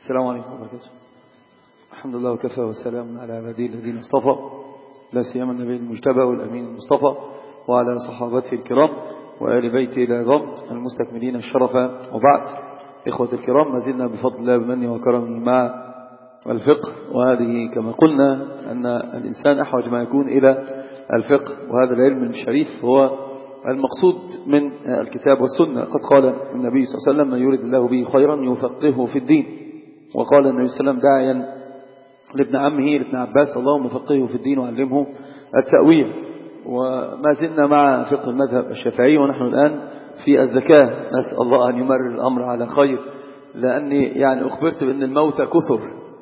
السلام عليكم ورحمة الله وبركاته. الحمد لله وكفى والسلام على عباده الذين اصطفى، لا سيما النبي المجتبى والأمين المصطفى وعلى صحابته الكرام وآل بيته العظام المستكملين الشرف، وبعد. إخوة الكرام، ما زلنا بفضل الله بمنه وكرمه مع الفقه، وهذه كما قلنا أن الإنسان أحوج ما يكون إلى الفقه، وهذا العلم الشريف هو المقصود من الكتاب والسنة. قد قال النبي صلى الله عليه وسلم: من يريد الله به خيرا يفقهه في الدين. وقال النبي صلى الله عليه وسلم داعيا لابن عمه لابن عباس: اللهم فقهه في الدين وعلمه التأويل. وما زلنا مع فقه المذهب الشافعي، ونحن الآن في الزكاة. نسأل الله أن يمرر الأمر على خير، لأني أخبرت بأن الموت كثر.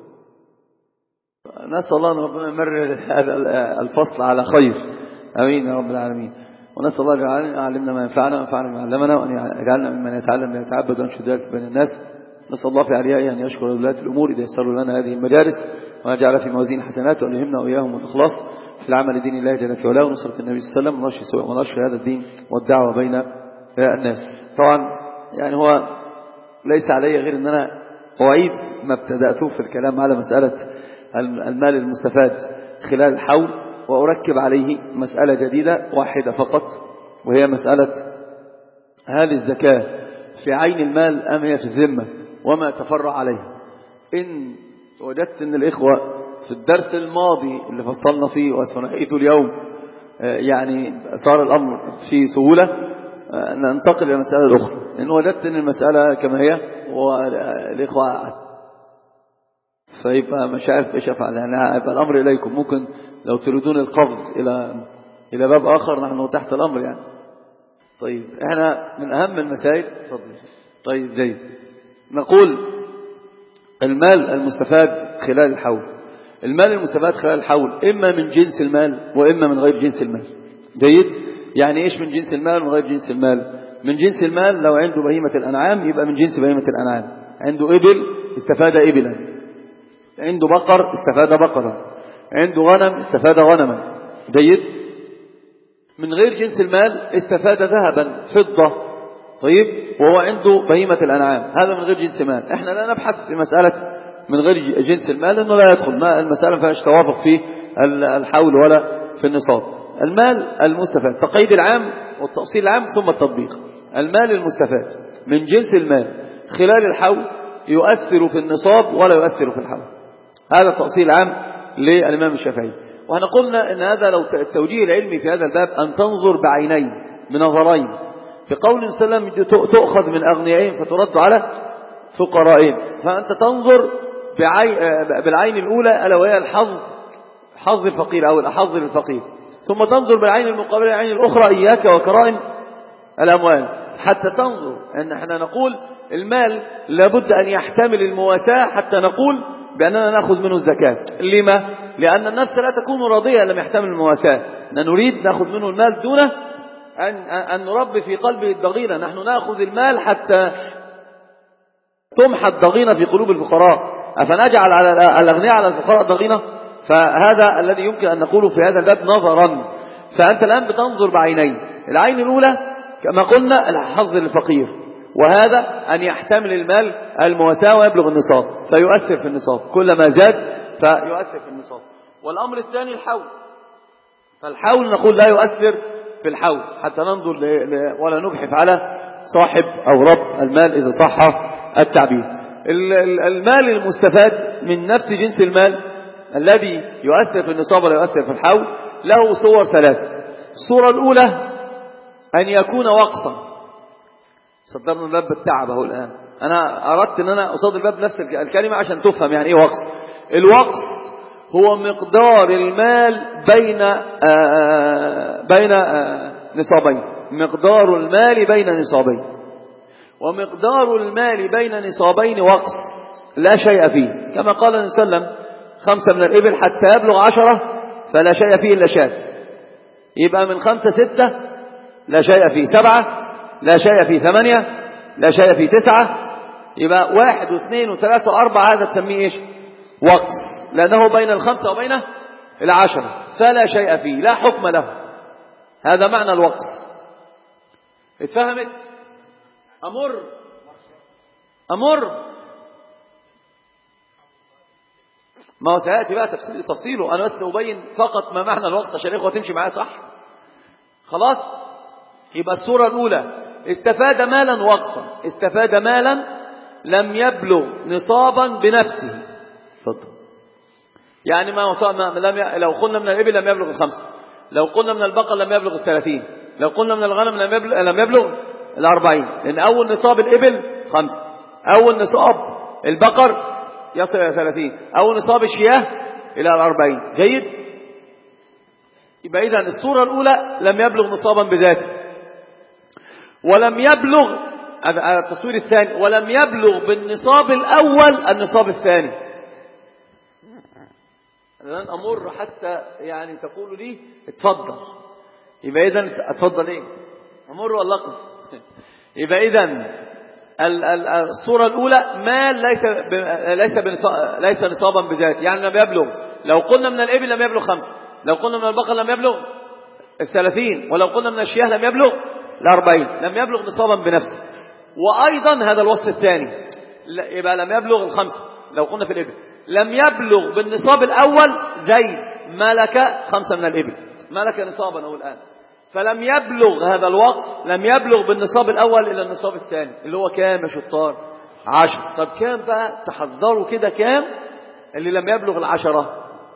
نسأل الله أن ربنا يمرر هذا الفصل على خير، أمين يا رب العالمين. ونسأل الله أن يعلمنا ما ينفعنا وينفعنا ما علمنا، وأن يجعلنا ممن يتعلم ويتعبد وينشر ذلك بين الناس. نسأل الله في عليائه أن يشكر ولاة الأمور إذا يسروا لنا هذه المجالس، وأن يجعل في موازين حسنات، وأن يهمنا وإياهم الإخلاص في العمل دين الله جل في علاه، ونصرة النبي صلى الله عليه وسلم، ونشر هذا الدين والدعوة بين الناس. طبعا هو ليس علي غير أن أنا أعيد ما ابتدأته في الكلام على مسألة المال المستفاد خلال الحول، وأركب عليه مسألة جديدة واحدة فقط، وهي مسألة: هل الزكاة في عين المال أم هي في الذمة، وما تفرع عليه. إن وجدت أن الإخوة في الدرس الماضي اللي فصلنا فيه وسنعيده اليوم صار الأمر في سهولة، ننتقل إلى المسألة الأخرى. إن وجدت أن المسألة كما هي والإخوة فيبقى مش عارف إيش أفعل، يبقى الأمر إليكم. ممكن لو تريدون القفز إلى باب آخر، نحن تحت الأمر طيب، احنا من أهم المسائل. طيب جيد. نقول المال المستفاد خلال الحول. المال المستفاد خلال الحول إما من جنس المال وإما من غير جنس المال. جيد. إيش من جنس المال ومن غير جنس المال؟ من جنس المال لو عنده بهيمة الأنعام يبقى من جنس بهيمة الأنعام. عنده إبل استفاد إبلا، عنده بقر استفاد بقرا، عنده غنم استفاد غنما. جيد. من غير جنس المال استفاد ذهبا فضة، طيب، وهو عنده بهيمة الأنعام، هذا من غير جنس مال. احنا لا نبحث في مسألة من غير جنس المال، لأنه لا يدخل ما المسألة فيهاش توافق في الحول ولا في النصاب. المال المستفاد، تقييد العام والتأصيل العام ثم التطبيق. المال المستفاد من جنس المال خلال الحول يؤثر في النصاب ولا يؤثر في الحول. هذا التأصيل العام للإمام الشافعي. وأنا قلنا أن هذا لو التوجيه العلمي في هذا الباب أن تنظر بعينين بنظرين. في قول صلى الله عليه وسلم: تؤخذ من أغنيائهم فترد على فقرائهم. فأنت تنظر بالعين الأولى ألا وهي حظ الفقير أو الأحظ للفقير، ثم تنظر بالعين المقابلة العين الأخرى إياك وكرائم الأموال، حتى تنظر أن احنا نقول المال لابد أن يحتمل المواساة حتى نقول بأننا نأخذ منه الزكاة. لما؟ لأن النفس لا تكون راضية لم يحتمل المواساة. نريد نأخذ منه المال دون أن نربي في قلبه الضغينة. نحن نأخذ المال حتى تمحى الضغينة في قلوب الفقراء، أفنجعل على الأغنياء على الفقراء ضغينة؟ فهذا الذي يمكن أن نقوله في هذا الباب نظرا. فأنت الآن بتنظر بعينين. العين الأولى كما قلنا الحظ للفقير، وهذا أن يحتمل المال المواساة ويبلغ النصاب فيؤثر في النصاب، كلما زاد فيؤثر في النصاب. والأمر الثاني الحول. فالحول نقول لا يؤثر في الحول حتى ننظر ولا نجحف على صاحب أو رب المال إذا صح التعبير. المال المستفاد من نفس جنس المال الذي يؤثر في النصاب ولا يؤثر في الحول له صور ثلاثة. الصورة الأولى أن يكون وقصا. صدرنا الباب بالتعب اهو الآن. أنا أردت أن أنا أصاد الباب نفس الكلمة عشان تفهم إيه وقص. الوقص هو مقدار المال بين نصابين. مقدار المال بين نصابين. ومقدار المال بين نصابين وقص لا شيء فيه، كما قال النبي صلى الله عليه وسلم: 5 من الإبل حتى يبلغ 10 فلا شيء فيه إلا شاة. يبقى من 5 6 لا شيء فيه، 7 لا شيء فيه، 8 لا شيء فيه، 9. يبقى 1 و2 و3 و4 هذا تسميه إيش؟ وقص، لأنه بين 5 وبين 10 فلا شيء فيه، لا حكم له. هذا معنى الوقص. اتفهمت؟ أمر ما هو سيأتي بقى تفصيله، أنا بس أبين فقط ما معنى الوقص عشان الإخوة تمشي معايا صح. خلاص. يبقى الصورة الأولى استفاد مالا وقصا، استفاد مالا لم يبلغ نصابا بنفسه. اتفضل. يعني لو قلنا من الإبل لم يبلغ 5، لو قلنا من البقر لم يبلغ 30، لو قلنا من الغنم لم يبلغ 40، لأن أول نصاب الإبل 5، أول نصاب البقر يصل إلى 30، أول نصاب الشياه إلى 40. جيد. يبقى إذن الصورة الأولى لم يبلغ نصابا بذاته، ولم يبلغ التصوير الثاني ولم يبلغ بالنصاب الأول النصاب الثاني. لن أمر حتى يعني تقولوا لي اتفضل. يبقى إذن اتفضل ايه أمر ولا أقف. يبقى إذن الصورة الأولى مال ليس نصابا بذاته، يعني لم يبلغ. لو قلنا من الإبل لم يبلغ 5، لو قلنا من البقر لم يبلغ 30، ولو قلنا من الشياه لم يبلغ 40، لم يبلغ نصابا بنفسه. وأيضا هذا الوصف الثاني يبقى لم يبلغ 5 لو قلنا في الإبل، لم يبلغ بالنصاب الأول زيد ملك 5 من الإبل، ملك نصابا أو الآن، فلم يبلغ هذا الوقت، لم يبلغ بالنصاب الأول إلى النصاب الثاني اللي هو كام يا شطار؟ 10. طب كام بقى؟ تحذروا كده كام اللي لم يبلغ 10؟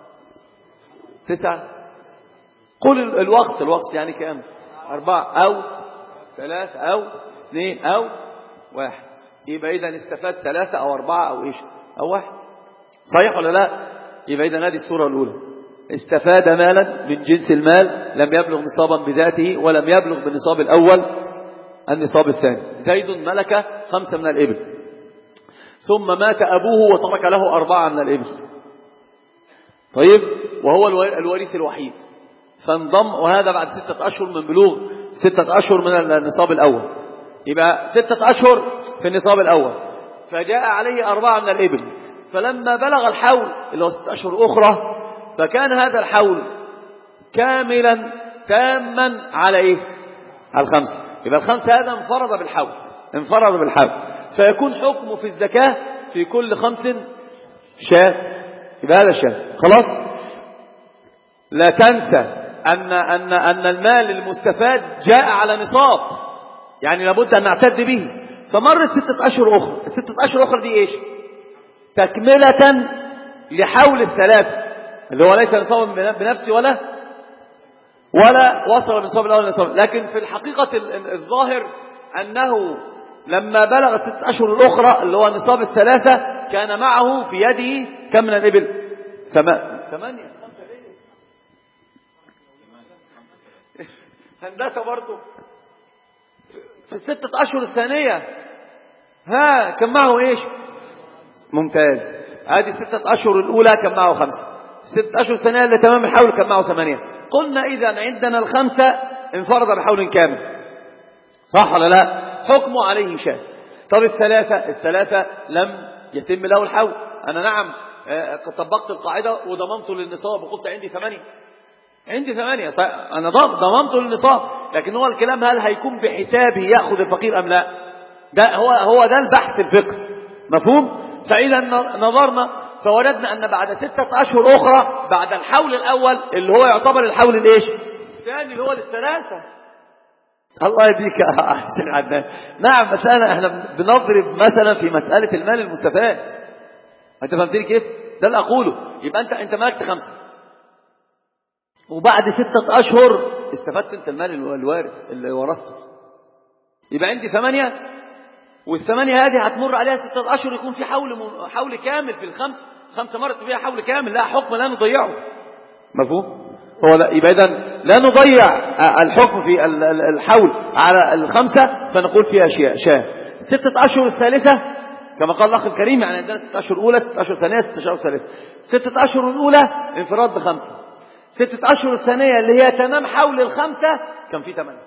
9. قل الوقت يعني كام؟ 4 أو 3 أو 2 أو 1. يبقى إذا استفاد 3 أو 4 أو إيش أو 1. صحيح ولا لا؟ يبقى إذا هذه الصورة الأولى استفاد مالا من جنس المال لم يبلغ نصابا بذاته، ولم يبلغ بالنصاب الأول النصاب الثاني. زيد ملك 5 من الإبل، ثم مات أبوه وترك له 4 من الإبل. طيب، وهو الوريث الوحيد، فانضم، وهذا بعد 6 أشهر من بلوغ 6 أشهر من النصاب الأول. يبقى 6 أشهر في النصاب الأول، فجاء عليه 4 من الإبل، فلما بلغ الحول اللي هو 6 أشهر أخرى، فكان هذا الحول كاملا تاما على إيه؟ على 5. يبقى 5 هذا انفرد بالحول، فيكون حكمه في الزكاة في كل 5 شاة. يبقى هذا شاة. خلاص. لا تنسى أن المال المستفاد جاء على نصاب، يعني لابد أن نعتد به. فمرت 6 أشهر أخرى، 6 أشهر أخرى دي إيش؟ تكملة لحول 3 اللي هو ليس نصابا بنفسه ولا وصل بالنصاب الأول نصاب. لكن في الحقيقة الظاهر أنه لما بلغ 6 أشهر الأخرى اللي هو نصاب 3 كان معه في يده كم من الإبل؟ 8. هندسة برضه في 6 أشهر الثانية كان معه إيش؟ ممتاز. هذه 6 أشهر الأولى كان معه 5، 6 أشهر الثانية اللي تمام الحول كان معه 8. قلنا إذا عندنا 5 انفرد بحول كامل، صح ولا لا؟ حكمه عليه شاة. طب الثلاثة لم يتم له الحول. أنا نعم طبقت القاعدة وضمنت للنصاب وقلت عندي 8، أنا ضمنت للنصاب، لكن هو الكلام هل هيكون بحسابه يأخذ الفقير أم لا؟ ده هو ده البحث الفقه. مفهوم؟ فإذا نظرنا فوجدنا أن بعد 6 أشهر أخرى بعد الحول الأول اللي هو يعتبر الحول الإيش؟ الثاني اللي هو للثلاثة. الله يديك يا أحسن عدنان. نعم، مثلا احنا بنضرب مثلا في مسألة المال المستفاد. أنت فهمتني كيف؟ ده اللي أقوله. يبقى أنت مالكت 5 وبعد 6 أشهر استفدت أنت المال الوارث اللي ورثته، يبقى عندي 8، وال8 هذه هتمر عليها 6 أشهر يكون في حول كامل في ال5 مرت فيها حول كامل، لا حكم لا نضيعه. مفهوم؟ هو لا. يبقى إذن لا نضيع الحكم في الحول على ال5، فنقول فيها شاة. 6 أشهر الثالثة كما قال الأخ الكريم، يعني عندنا 6 أشهر أولى، 6 أشهر ثانية، 6 أشهر ثالثة. 6 أشهر الأولى انفراد ب5، 6 أشهر الثانية اللي هي تمام حول ال5 كان في 8.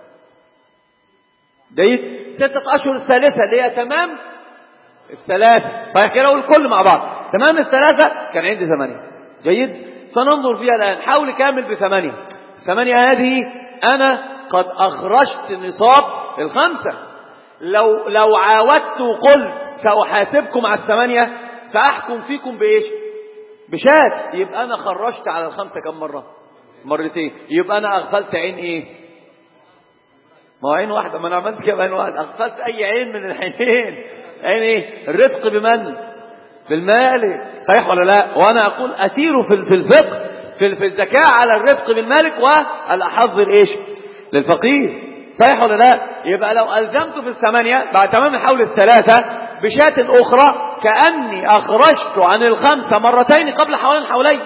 جيد. 6 أشهر الثالثة اللي هي تمام 3، صحيح كده؟ والكل مع بعض تمام 3 كان عندي 8. جيد. فننظر فيها الآن حول كامل ب8. 8 هذه أنا قد أخرجت نصاب ال5. لو عاودت وقلت سأحاسبكم على 8 فأحكم فيكم بإيش؟ بشات، يبقى أنا خرجت على الخمسة كم مرة؟ مرتين. يبقى أنا أغفلت عين إيه؟ ما هو عين واحدة، ما أنا عملت كده عين واحدة. أغفلت أي عين من العينين؟ عين إيه؟ الرفق بمن؟ بالمالك، صحيح ولا لا؟ وأنا أقول أسير في الفقه في الزكاة على الرفق بالمالك والأحظ إيش؟ للفقير، صحيح ولا لا؟ يبقى لو ألزمت في الثمانية بعد تمام الحول الثلاثة بشاة أخرى كأني أخرجت عن الخمسة مرتين قبل حولين،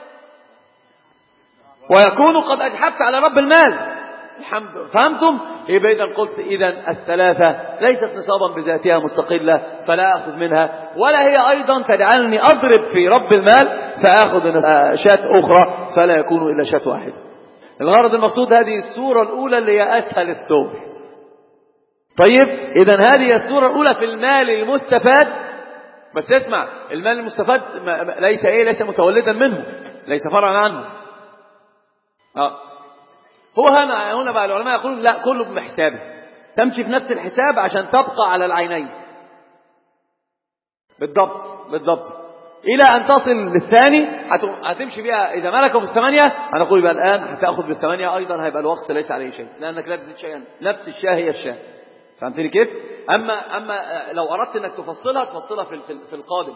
ويكون قد أجحبت على رب المال. الحمد لله. فهمتم؟ يبقى إذا قلت إذا الثلاثة ليست نصابا بذاتها مستقلة فلا أخذ منها، ولا هي أيضا تجعلني أضرب في رب المال فأخذ شاة أخرى فلا يكون إلا شاة واحد. الغرض المقصود هذه السورة الأولى اللي هي أسهل السور. طيب إذا هذه السورة الأولى في المال المستفاد. بس اسمع، المال المستفاد ليس متولدا منه، ليس فرعا عنه. هو هنا بقى العلماء يقولون لا، كله بحسابه، تمشي في نفس الحساب عشان تبقى على العينين بالضبط إلى أن تصل للثاني. هتمشي بها إذا ملكوا في الثمانية، أنا أقول يبقى الآن هتأخذ بالثمانية أيضا، هيبقى الوقت ليس عليه شيء لأنك لا تزيد شيئا، نفس الشاه هي الشاه. فهمتني كيف؟ أما لو أردت أنك تفصلها في القادم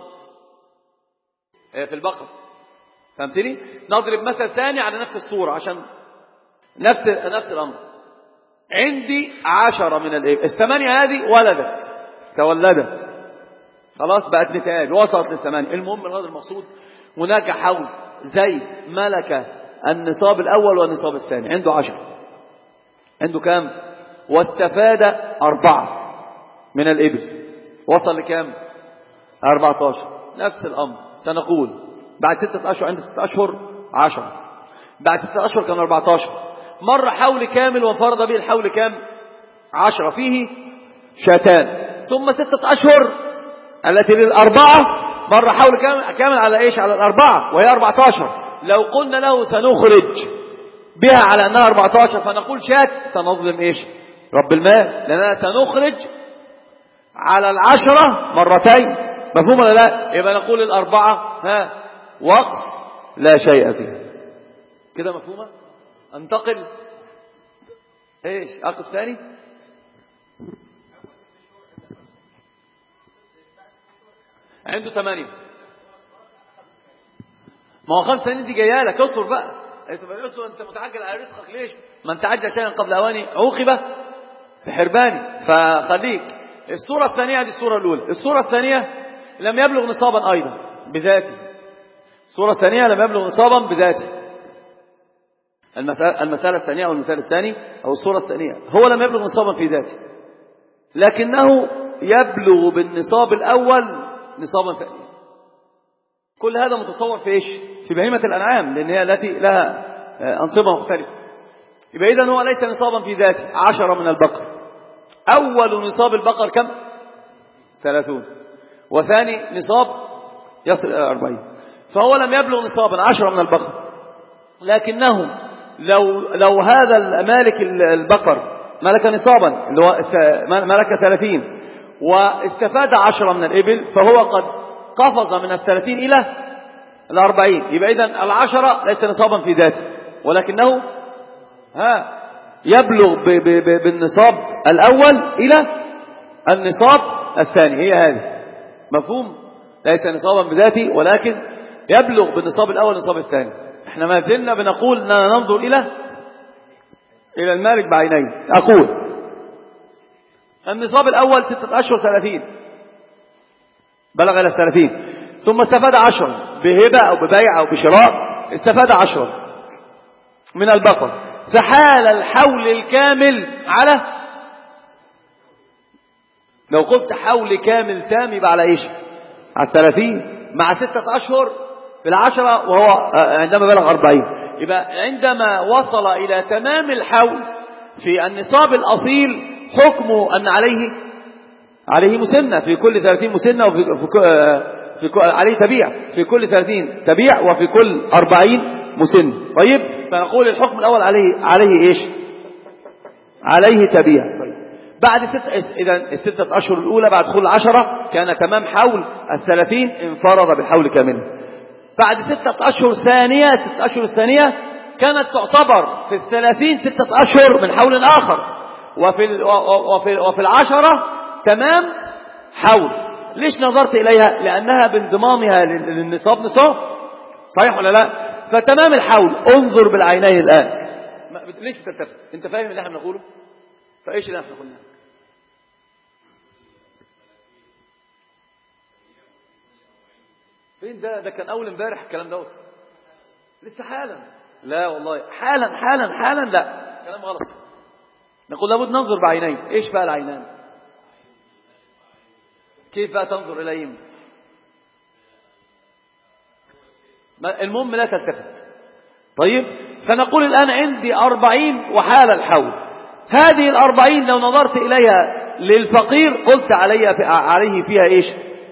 في البقر. فهمتني؟ نضرب مثل ثاني على نفس الصورة عشان نفس الأمر. عندي 10 من الإبل، الثمانية هذه تولدت خلاص، بقت نتاج وصلت للثمانية. المهم الغرض المقصود هناك حول زيد ملك النصاب الأول والنصاب الثاني، عنده 10، عنده كام؟ واستفاد 4 من الإبل، وصل لكام؟ 14. نفس الأمر سنقول بعد 6 أشهر، عند 6 أشهر 10، بعد 6 أشهر كان 14. مر حول كامل وانفرد به الحول كام؟ 10 فيه شاتان. ثم 6 أشهر التي للأربعة مر حول كامل على إيش؟ على الأربعة وهي 14. لو قلنا له سنخرج بها على أنها 14 فنقول شات، سنظلم إيش؟ رب المال، لأننا سنخرج على 10 مرتين. مفهوم ولا لا؟ يبقى نقول الأربعة وقص لا شيء فيها. كده مفهومة؟ انتقل ايش؟ اقف ثاني. عنده 8. ما هو 5 سنين دي جايه لك، اصبر بقى. انت متعجل على رزقك ليش؟ ما انت عجل شيئا قبل اواني عوقب بحرباني. فخليك. الصورة الثانية، دي الصورة الأولى. الصورة الثانية لم يبلغ نصابا أيضا بذاته. الصورة الثانية لم يبلغ نصابا بذاته. المسألة الثانية أو المثال الثاني أو الصورة الثانية، هو لم يبلغ نصابا في ذاته، لكنه يبلغ بالنصاب الأول نصابا ثانيا. كل هذا متصور في إيش؟ في بهيمة الأنعام، لأن هي التي لها أنصبة مختلفة. يبقى إذن هو ليس نصابا في ذاته. 10 من البقر. أول نصاب البقر كم؟ 30. وثاني نصاب يصل إلى 40. فهو لم يبلغ نصابا 10 من البقر، لكنه لو هذا المالك البقر ملك نصابا اللي هو ملك 30 واستفاد 10 من الإبل، فهو قد قفز من 30 إلى 40. يبقى إذن 10 ليس نصابا في ذاته، ولكنه يبلغ بالنصاب الأول إلى النصاب الثاني. هي هذه مفهوم؟ ليس نصابا بذاته، ولكن يبلغ بالنصاب الأول النصاب الثاني. احنا ما زلنا بنقول اننا ننظر إلى المالك بعينين. أقول النصاب الأول 6 أشهر 30، بلغ إلى 30، ثم استفاد 10 بهبة أو ببيع أو بشراء، استفاد 10 من البقر، فحال الحول الكامل على، لو قلت حول كامل تام يبقى على إيش؟ على 30 مع 6 أشهر في 10، وهو عندما بلغ 40. يبقى عندما وصل إلى تمام الحول في النصاب الأصيل حكمه أن عليه مسنة، في كل 30 مسنة، عليه تبيع، في كل 30 تبيع، وفي كل 40 مسن. طيب، فنقول الحكم الأول عليه إيش؟ عليه تبيع. طيب، بعد إذا 6 أشهر الأولى بعد دخول 10 كان تمام حول 30، انفرض بالحول كاملا. بعد 6 أشهر ثانية. 6 أشهر الثانية كانت تعتبر في 30 6 أشهر من حول آخر، وفي 10 تمام حول. ليش نظرت إليها؟ لأنها بانضمامها للنصاب نصاب، صحيح ولا لا؟ فتمام الحول. انظر بالعينين الآن. ليش بتلتفت؟ انت فاهم اللي احنا بنقوله؟ فايش اللي احنا قلناه؟ فين ده كان اول امبارح الكلام دوت، لسه حالا. لا والله حالا حالا حالا، لا كلام غلط. نقول لابد ننظر بعينين. ايش بقى العينان؟ كيف بقى تنظر اليهم؟ المهم لا تلتفت. طيب، فنقول الآن عندي 40 وحال الحول. هذه 40 لو نظرت إليها للفقير قلت عليه فيها إيش؟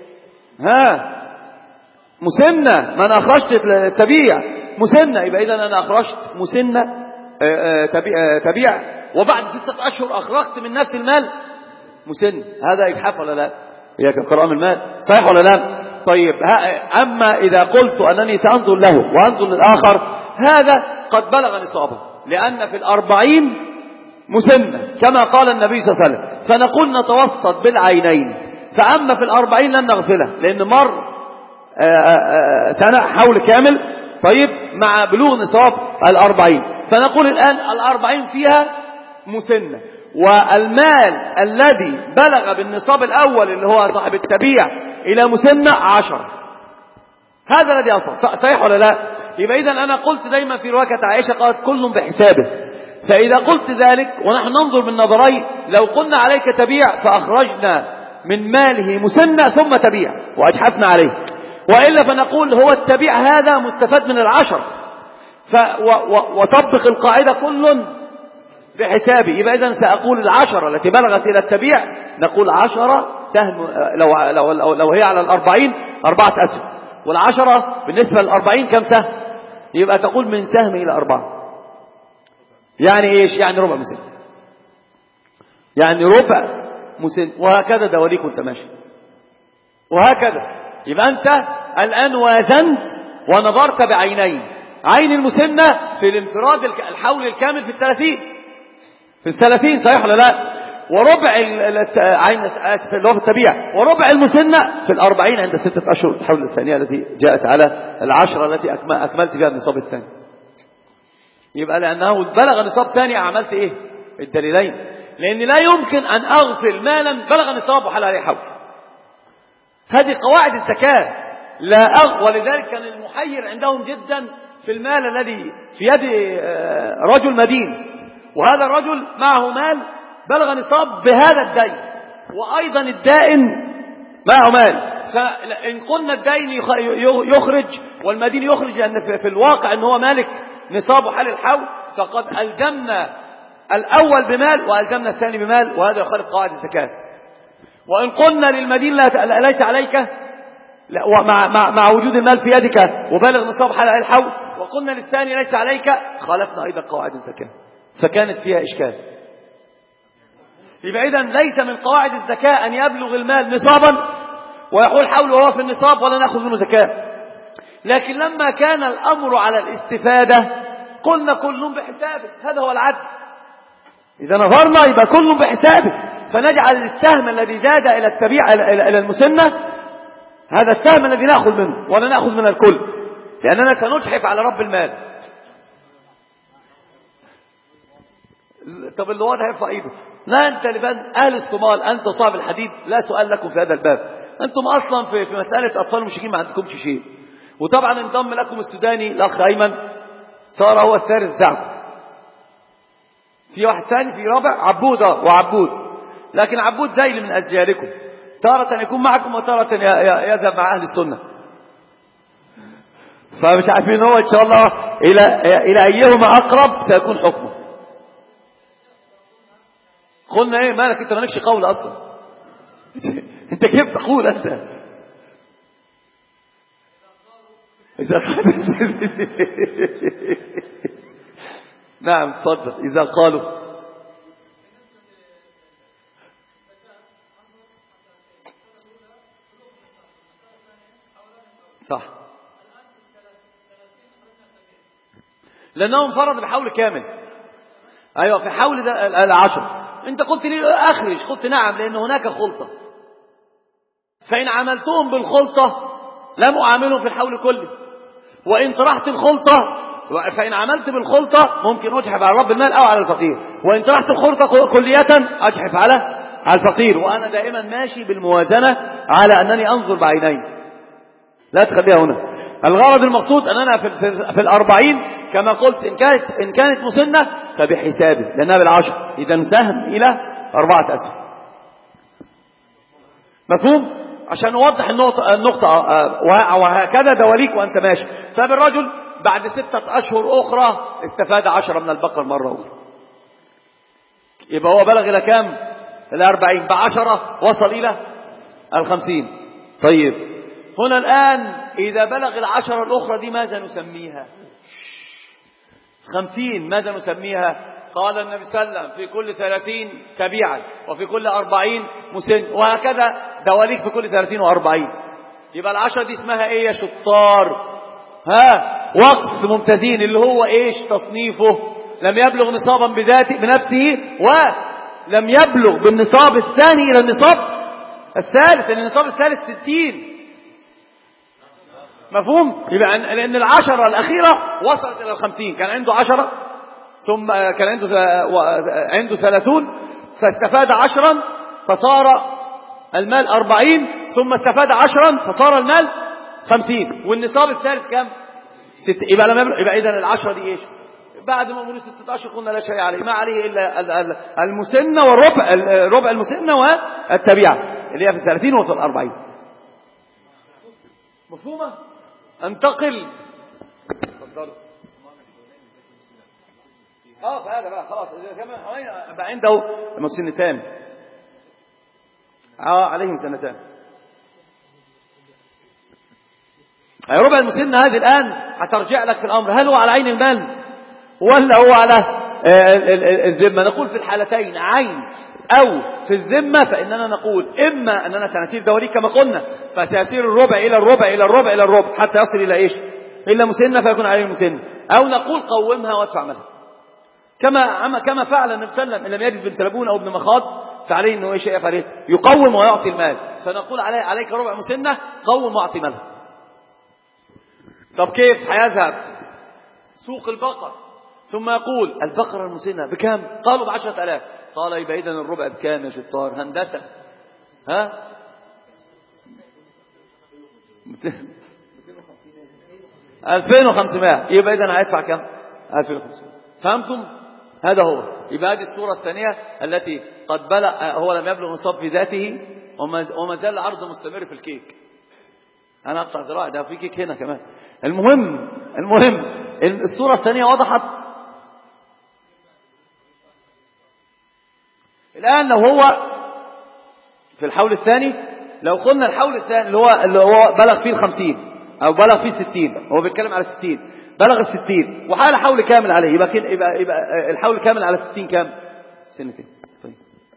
مسنة. ما أنا أخرجت التبيع مسنة، يبقى إذا أنا أخرجت مسنة تبيع، وبعد 6 أشهر أخرجت من نفس المال مسن. هذا إجحاف ولا لا؟ هي كقراءة المال، صحيح ولا لا؟ طيب، أما إذا قلت أنني سأنظر له وأنظر للآخر، هذا قد بلغ نصابه، لأن في 40 مسنة كما قال النبي صلى الله عليه وسلم. فنقول نتوسط بالعينين. فأما في 40 لن نغفله، لأن مر سنة حول كامل، طيب، مع بلوغ نصاب 40. فنقول الآن 40 فيها مسنة، والمال الذي بلغ بالنصاب الأول اللي هو صاحب التبيع إلى مسنة 10. هذا الذي أصل، صحيح ولا لا؟ يبقى إذن أنا قلت دايما في رواية عائشة قالت كل بحسابه. فإذا قلت ذلك ونحن ننظر من نظرين، لو قلنا عليك تبيع فأخرجنا من ماله مسنة ثم تبيع وأجحفنا عليه، وإلا فنقول هو التبيع هذا مستفاد من 10. وطبق القاعدة كل بحسابه. يبقى إذن سأقول 10 التي بلغت إلى التبيع، نقول 10 سهم. لو هي على 40 4 أسهم، وال10 بالنسبة لل40 كم سهم؟ يبقى تقول من سهم إلى 4. يعني إيش؟ يعني ربع مسن، يعني ربع مسن، وهكذا دواليك وانت ماشي، وهكذا. يبقى أنت الآن وازنت ونظرت بعينين. عين المسنة في الانفراد الحول الكامل في 30 صحيح ولا لا؟ وربع عين اللي هو في التبيع، وربع المسنة في 40 عند 6 أشهر الحول الثانية التي جاءت على 10 التي أكملت بها النصاب الثاني. يبقى لأنه بلغ نصاب ثاني عملت إيه؟ الدليلين. لأن لا يمكن أن أغفل مالا بلغ نصاب وحل عليه حول. هذه قواعد الزكاة. ولذلك كان المحير عندهم جدا في المال الذي في يد رجل مدين، وهذا الرجل معه مال بلغ نصاب بهذا الدين، وأيضا الدائن معه مال. فإن قلنا الدين يخرج والمدين يخرج، لأن في الواقع أنه هو مالك نصاب حال الحول، فقد ألزمنا الأول بمال وألزمنا الثاني بمال، وهذا يخالف قواعد الزكاة. وإن قلنا للمدين ليس عليك، مع وجود المال في يدك وبالغ نصاب حال الحول، وقلنا للثاني ليس عليك، خالفنا أيضا قواعد الزكاة، فكانت فيها إشكال. يبقى إذن ليس من قواعد الزكاة أن يبلغ المال نصابا ويحول حوله وهو في النصاب ولا نأخذ منه زكاة. لكن لما كان الأمر على الاستفادة قلنا كل بحسابه، هذا هو العدل. إذا نظرنا يبقى كل بحسابه، فنجعل السهم الذي زاد إلى التبيع إلى المسنة هذا السهم الذي نأخذ منه ولا نأخذ من الكل، لأننا سنجحف على رب المال. طب اللي واضح يرفع ايده. لا، أنت لبان أهل الصومال، أنت صاحب الحديد، لا سؤال لكم في هذا الباب. أنتم أصلا في مسألة أطفال المشركين ما عندكمش شيء. وطبعا انضم لكم السوداني الأخ أيمن، صار هو الثالث بتاعكم. في واحد ثاني في رابع عبود، وعبود، لكن عبود زيل من أزيالكم، تارة يكون معكم وتارة يذهب مع أهل السنة. فمش عارفين هو إن شاء الله إلى أيهما أقرب سيكون حكمه. قلنا إيه؟ مالك أنت مالكش قول أصلا. أنت كيف تقول أنت؟ إذا نعم تفضل. إذا قالوا صح لأنه انفرد بحول كامل. أيوة في حول ده العشر. أنت قلت لي أخرج، قلت نعم لأن هناك خلطة، فإن عملتهم بالخلطة لم أعاملهم في الحول كله، وإن طرحت الخلطة فإن عملت بالخلطة ممكن أجحف على رب المال أو على الفقير، وإن طرحت الخلطة كلية أجحف على الفقير. وأنا دائما ماشي بالموازنة على أنني أنظر بعينين، لا تخليها هنا. الغرض المقصود أننا في 40 كما قلت إن كانت مسنة فبحسابه لأنها بالعشر، إذا سهم إلى 4 أسهم. مفهوم؟ عشان نوضح النقطة وهكذا دواليك وأنت ماشي. فبالرجل بعد 6 أشهر أخرى استفاد 10 من البقر مرة أخرى، يبقى هو بلغ إلى كام؟ إلى 40. ب10 وصل إلى 50. طيب هنا الآن إذا بلغ 10 الأخرى دي ماذا نسميها؟ 50 ماذا نسميها؟ قال النبي صلى الله عليه وسلم في كل 30 تبيعا، وفي كل 40 مسن، وهكذا دواليك في كل 30 و40. يبقى 10 دي اسمها ايه يا شطار؟ وقص ممتازين، اللي هو ايش تصنيفه؟ لم يبلغ نصابا بنفسه، ولم يبلغ بالنصاب الثاني الى النصاب الثالث، لان النصاب الثالث 60. مفهوم؟ يبقى لان 10 الأخيرة وصلت إلى 50. كان عنده 10 ثم كان عنده 30 فاستفاد 10 فصار المال 40، ثم استفاد 10 فصار المال 50، والنصاب الثالث كم؟ 6. يبقى لما يبقى إذن 10 دي إيش؟ بعد ما أمور 16 قلنا لا شيء عليه، ما عليه إلا المسنة والربع، ربع المسنة والتبيعة اللي هي في 30 وفي 40. مفهومة؟ انتقل. تفضل. فهذا بقى خلاص إذا كمان بقى عنده مسنتان، عليهم سنتان. ربع المسنة هذه الآن هترجع لك في الأمر، هل هو على عين المال ولا هو على الذمة؟ نقول في الحالتين عين أو في الذمة، فإننا نقول إما أننا سنسير دواليك كما قلنا، فتسير الربع إلى الربع إلى الربع إلى الربع حتى يصل إلى إيش؟ إلا مسنة فيكون عليه المسنة، أو نقول قومها وادفع مالها كما فعل النبي صلى الله عليه وسلم. إن لم يجد بنت لبون أو ابن مخاض فعليه أنه إيش يفعل إيه؟ يقوم ويعطي المال. فنقول عليك ربع مسنة، قوم واعطي مالها. طب كيف هيذهب سوق البقر ثم يقول البقرة المسنة بكام؟ قالوا ب10,000. قال يبقى إذن الربع بكام يا شطار؟ هندسة 2500. يبقى إذن هيدفع كم؟ 2500. فهمتم؟ هذا هو. يبقى هذه الصورة الثانية التي قد بلغ، هو لم يبلغ نصاب في ذاته وما زال العرض مستمر في الكيك. أنا أقطع ذراعي، ده في كيك هنا كمان. المهم الصورة الثانية وضحت. الآن لو هو في الحول الثاني، لو قلنا الحول الثاني اللي هو بلغ فيه 50 أو بلغ فيه 60، هو بيتكلم على 60، بلغ 60 وحال حول كامل عليه، يبقى الحول الكامل على 60 كام؟ سنتين. طيب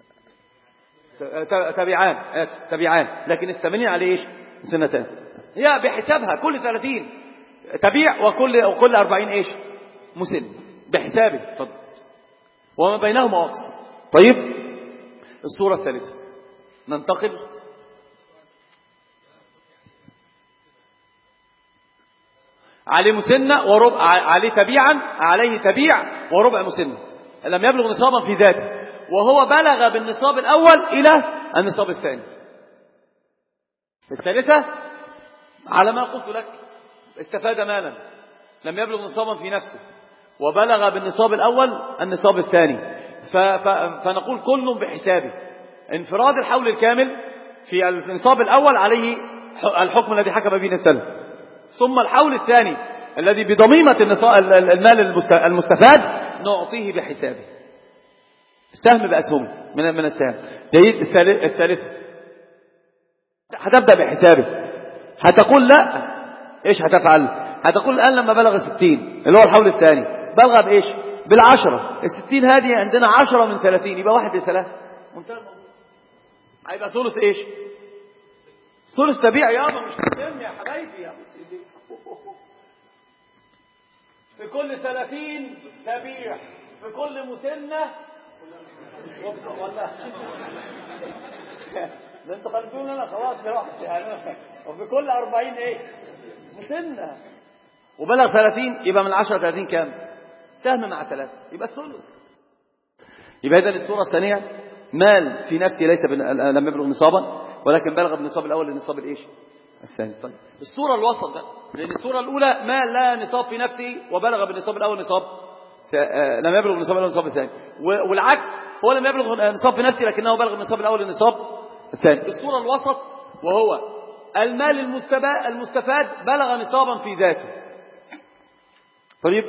تبيعان، لكن الثمانين عليه ايش؟ سنتان. هي بحسابها كل 30 تبيع وكل 40 ايش؟ مسن بحسابه. اتفضل. وما بينهما وقص. طيب الصورة الثالثة ننتقل. عليه مسنة وربع، عليه تبيع وربع مسنة، لم يبلغ نصابا في ذاته، وهو بلغ بالنصاب الأول إلى النصاب الثاني. الثالثة على ما قلت لك، استفاد مالا لم يبلغ نصابا في نفسه وبلغ بالنصاب الأول النصاب الثاني، فنقول كل بحسابه. انفراد الحول الكامل في النصاب الأول عليه الحكم الذي حكم به النبي صلى الله عليه وسلم، ثم الحول الثاني الذي بضميمة المال المستفاد نعطيه بحسابه، السهم بأسهمه من السهم. جيد. الثالثة هتبدأ بحسابه، هتقول لا، ايش هتفعل؟ هتقول الآن لما بلغ 60 اللي هو الحول الثاني بلغ بايش؟ بال10. 60 هذه عندنا 10 من 30 يبقى 1/3. منتهى الموضوع. هيبقى ثلث ايش؟ ثلث تبيع يابا، مش مسلم يا حبايبي يا مسلم. في كل 30 تبيع، في كل مسنة ولا ده انتوا خليتوني انا خلاص رحت يعني. وفي كل 40 ايه مسنة وبلغ 30 يبقى من 10 30 كام؟ سهم مع 3 يبقى الثلث. يبقى إذن الصورة الثانية مال في نفسه ليس لم يبلغ نصابا ولكن بلغ بالنصاب الأول للنصاب الإيش الثاني. طيب الصورة الوسط بقى، لأن الصورة الأولى مال لا نصاب في نفسه وبلغ بالنصاب الأول نصاب لم يبلغ النصاب الأول نصاب الثاني، والعكس هو لم يبلغ نصاب في نفسه لكنه بلغ النصاب الأول للنصاب الثاني. الصورة الوسط وهو المال المستفاد بلغ نصابا في ذاته، طيب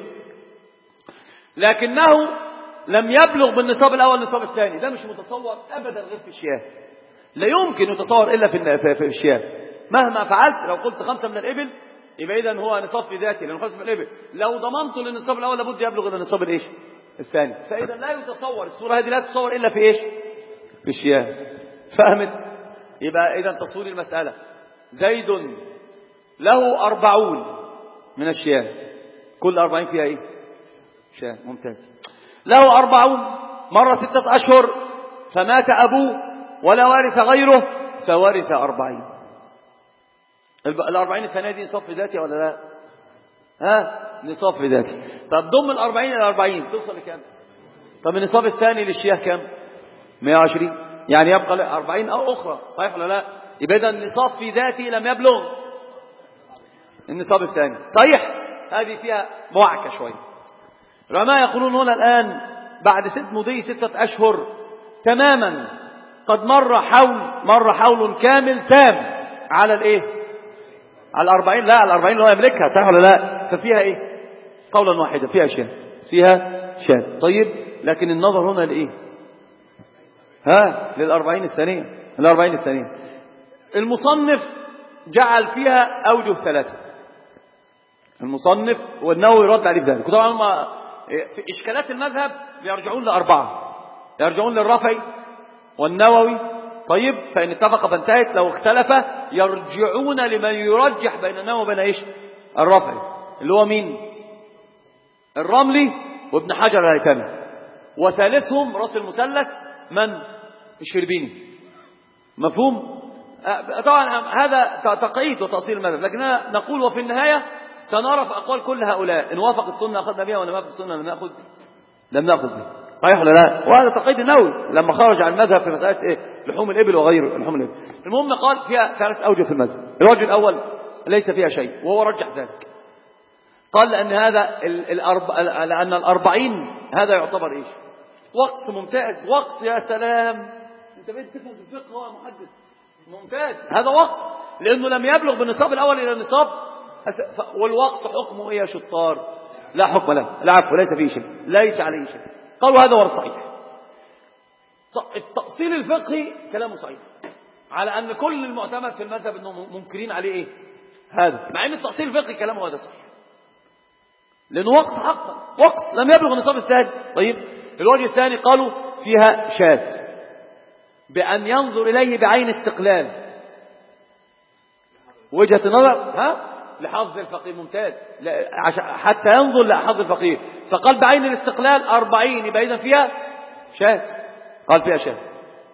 لكنه لم يبلغ بالنصاب الأول النصاب الثاني. ده مش متصور أبدا غير في الشياه، لا يمكن يتصور إلا في الشياه. مهما فعلت لو قلت 5 من الإبل يبقى إذن هو نصاب في ذاته لأنه 5 من الإبل، لو ضمنته للنصاب الأول لابد يبلغ النصاب الإيش الثاني. فإذا لا يتصور الصورة هذه لا تتصور إلا في إيش في الشياه. فهمت؟ يبقى إذن تصوير المسألة زيد له 40 من الشياه، كل 40 فيها إيه شاه، ممتاز. له 40 مرة 6 أشهر فمات أبوه ولا وارث غيره فورث 40. 40 الثانية دي نصاب في ذاتي ولا لا؟ نصاب في ذاتي. طب ضم 40 إلى 40 توصل لكام؟ طب النصاب الثاني للشياه كام؟ 120، يعني يبقى 40 أو أخرى، صحيح ولا لا؟ يبقى إذا النصاب في ذاتي لم يبلغ النصاب الثاني، صحيح؟ هذه فيها موعكة شوية. العلماء يقولون هنا الآن بعد مضي 6 أشهر تماما قد مر حول كامل تام على الايه على 40. لا على 40 اللي هو يملكها، صح ولا لا؟ ففيها ايه قولا واحدا فيها شاة. طيب لكن النظر هنا لايه لل40 الثانية. ال40 الثانية المصنف جعل فيها أوجه 3. المصنف والنووي رد عليه ذلك. طبعا في إشكالات المذهب يرجعون ل4، يرجعون للرافعي والنووي. طيب فإن اتفق فانتهت، لو اختلف يرجعون لمن يرجح بين النووي وبين ايش الرافعي اللي هو مين؟ الرملي وابن حجر الهيثمي، وثالثهم راس المسلك من؟ الشربيني. مفهوم؟ طبعا هذا تقعيد وتأصيل المذهب، لكننا نقول وفي النهاية سنرى في أقوال كل هؤلاء إن وافق السنة أخذنا بها وإن وافق السنة لم نأخذ بها، صحيح ولا لا؟ وهذا تقييد النووي لما خرج عن المذهب في مسألة لحوم الإبل وغير لحوم الإبل. المهم قال فيها 3 أوجه في المذهب. الوجه الأول ليس فيها شيء وهو رجح ذلك، قال لأن هذا لأن 40 هذا يعتبر إيش وقص ممتاز. وقص يا سلام، أنت بقيت تفهم في الفقه هو محدث ممتاز. هذا وقص لأنه لم يبلغ بالنصاب الأول إلى النصاب، والوقص حكمه إيه يا شطار؟ لا حكم له، لا عفو، ليس فيه شيء، ليس عليه شيء. قالوا هذا هو الصحيح. التأصيل الفقهي كلامه صحيح على أن كل المعتمد في المذهب أنهم منكرين عليه إيه هذا، مع أن التأصيل الفقهي كلامه هذا صحيح لأنه وقص حقا، وقص لم يبلغ النصاب الثاني. طيب الوجه الثاني قالوا فيها شاة بأن ينظر إليه بعين استقلال، وجهة نظر لحظ الفقيه، ممتاز، حتى ينظر لحظ الفقيه، فقال بعين الاستقلال 40 يبقى إذن فيها شاة، قال فيها شاة.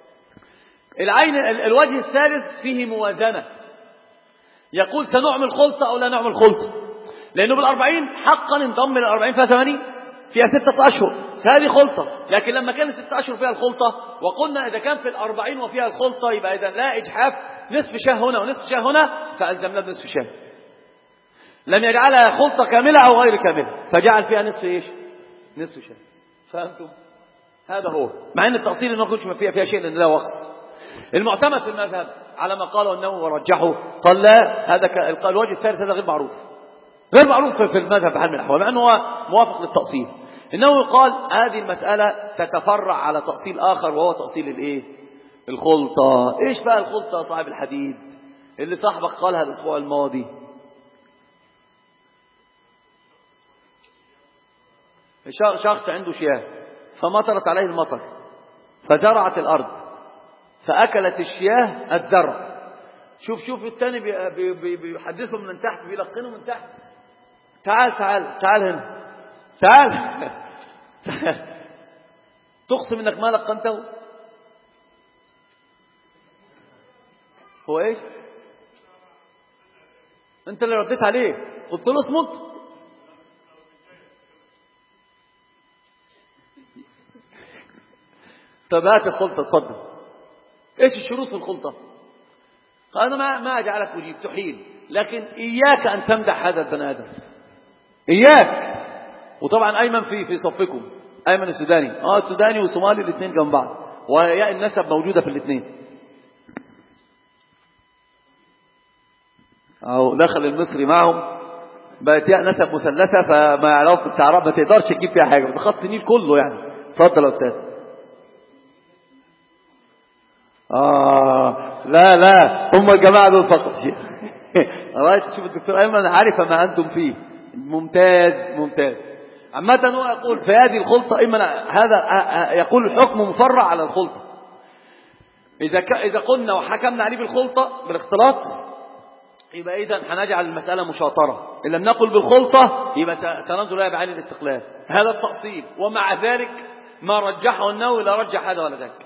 الوجه الثالث فيه موازنة، يقول سنعمل خلطة أو لا نعمل خلطة، لأنه بال40 حقا انضم لل40 فيها 80 فيها 6 أشهر، فهذه خلطة. لكن لما كانت 6 أشهر فيها الخلطة وقلنا إذا كان في 40 وفيها الخلطة يبقى إذا لا إجحاف، نصف شاه هنا ونصف شاه هنا، فألزمنا بنصف شاه، لم يجعلها خلطة كاملة أو غير كاملة، فجعل فيها نصف إيش نصف شاه. فهمتم؟ هذا هو، مع أن التأصيل ما كنتش فيها شيء لأن لا وقص. المعتمد في المذهب على ما قاله النووي ورجحه قال لا، هذا الوجه الثالث هذا غير معروف في المذهب بحال من الأحوال، مع أنه هو موافق للتأصيل. النووي قال هذه المسألة تتفرع على تأصيل آخر وهو تأصيل الإيه الخلطة. إيش بقى الخلطة صاحب الحديد اللي صاحبك قالها الأسبوع الماضي؟ شخص عنده شياه فمطرت عليه المطر فزرعت الأرض فأكلت الشياه الزرع. شوف الثاني بيحدثهم من تحت، بيلقنه من تحت، تعال هنا، تعال. تقسم انك ما لقنته. هو ايش؟ انت اللي رديت عليه، قلت له اصمت. طب هات الخلطة اتفضل. ايش الشروط في الخلطة؟ انا ما اجعلك اجيب تحيل، لكن اياك ان تمدح هذا البني ادم، اياك. وطبعا ايمن في صفكم، ايمن السوداني، السوداني والصومالي الاثنين جنب بعض، وياء النسب موجودة في الاثنين. او دخل المصري معهم، بقت ياء نسب مثلثة، فما يعرف التعراب ما تقدرش تجيب فيها حاجة، بخط النيل كله يعني. اتفضل يا استاذ. لا هم الجماعة دول فقط. رأيت شوف الدكتور أيمن عارف ما أنتم فيه. ممتاز. عامة هو يقول في هذه الخلطة، هذا يقول الحكم مفرع على الخلطة. إذا قلنا وحكمنا عليه بالخلطة بالاختلاط، يبقى إذا هنجعل المسألة مشاطرة. إن لم نقل بالخلطة يبقى سننظر إليها بعين الاستقلال. هذا التأصيل. ومع ذلك ما رجحه النووي لا رجح هذا ولا ذاك.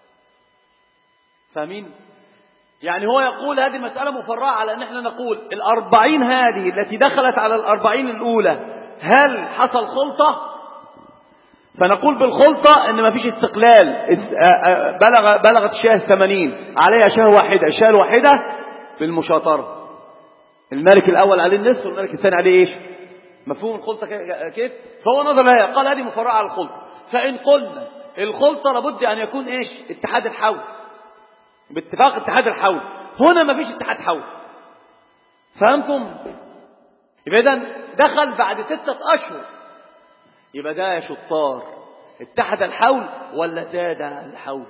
فاهمين؟ يعني هو يقول هذه مسألة مفرعة على أن احنا نقول 40 هذه التي دخلت على 40 الأولى هل حصل خلطة؟ فنقول بالخلطة أن ما فيش استقلال. بلغت الشاه 80 عليها شاه واحدة، الشاه الواحدة بالمشاطرة. الملك الأول عليه النصف والملك الثاني عليه إيش؟ مفهوم الخلطة كيف؟ فهو نظر لها قال هذه مفرعة على الخلطة. فإن قلنا الخلطة لابد أن يكون إيش؟ اتحاد الحول، باتفاق اتحاد الحول. هنا ما فيش اتحاد حول. فهمتم؟ يبقى إذن دخل بعد 6 أشهر، يبقى ده يا شطار اتحد الحول ولا زاد الحول؟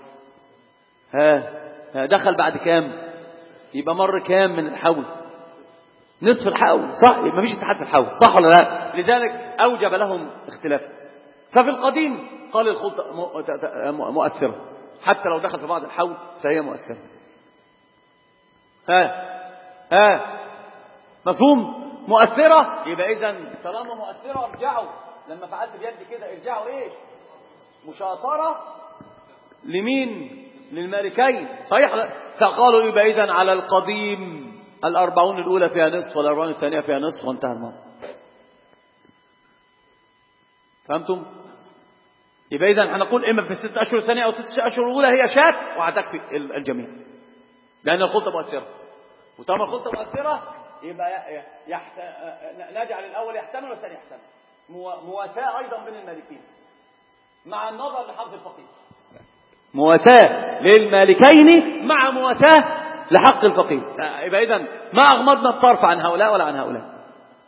دخل بعد كام؟ يبقى مر كام من الحول؟ نصف الحول، صح؟ يبقى ما فيش اتحاد في الحول، صح ولا لا؟ لذلك أوجب لهم اختلافا. ففي القديم قال الخلطة مؤثرة، حتى لو دخل في بعض الحول فهي مؤثرة. مفهوم؟ مؤثرة. يبقى إذن طالما مؤثرة ارجعوا، لما فعلت بيد كده ارجعوا إيش؟ مشاطرة لمين؟ للمالكين، صحيح؟ فقالوا يبقى إذن على القديم 40 الأولى فيها نصف وال40 الثانية فيها نصف، وانتهى الموضوع. فهمتم؟ يبقى إذن هنقول إما في 6 أشهر الثانية أو 6 أشهر الأولى هي شات وهتكفي الجميع، لأن الخلطة مؤثرة. وطالما الخلطة مؤثرة يبقى نجعل الأول يحتمل والثاني يحتمل. مواساة أيضا بين المالكين مع النظر لحق الفقيه. مواساة للمالكين مع مواساة لحق الفقيه. يبقى إذن ما أغمضنا الطرف عن هؤلاء ولا عن هؤلاء.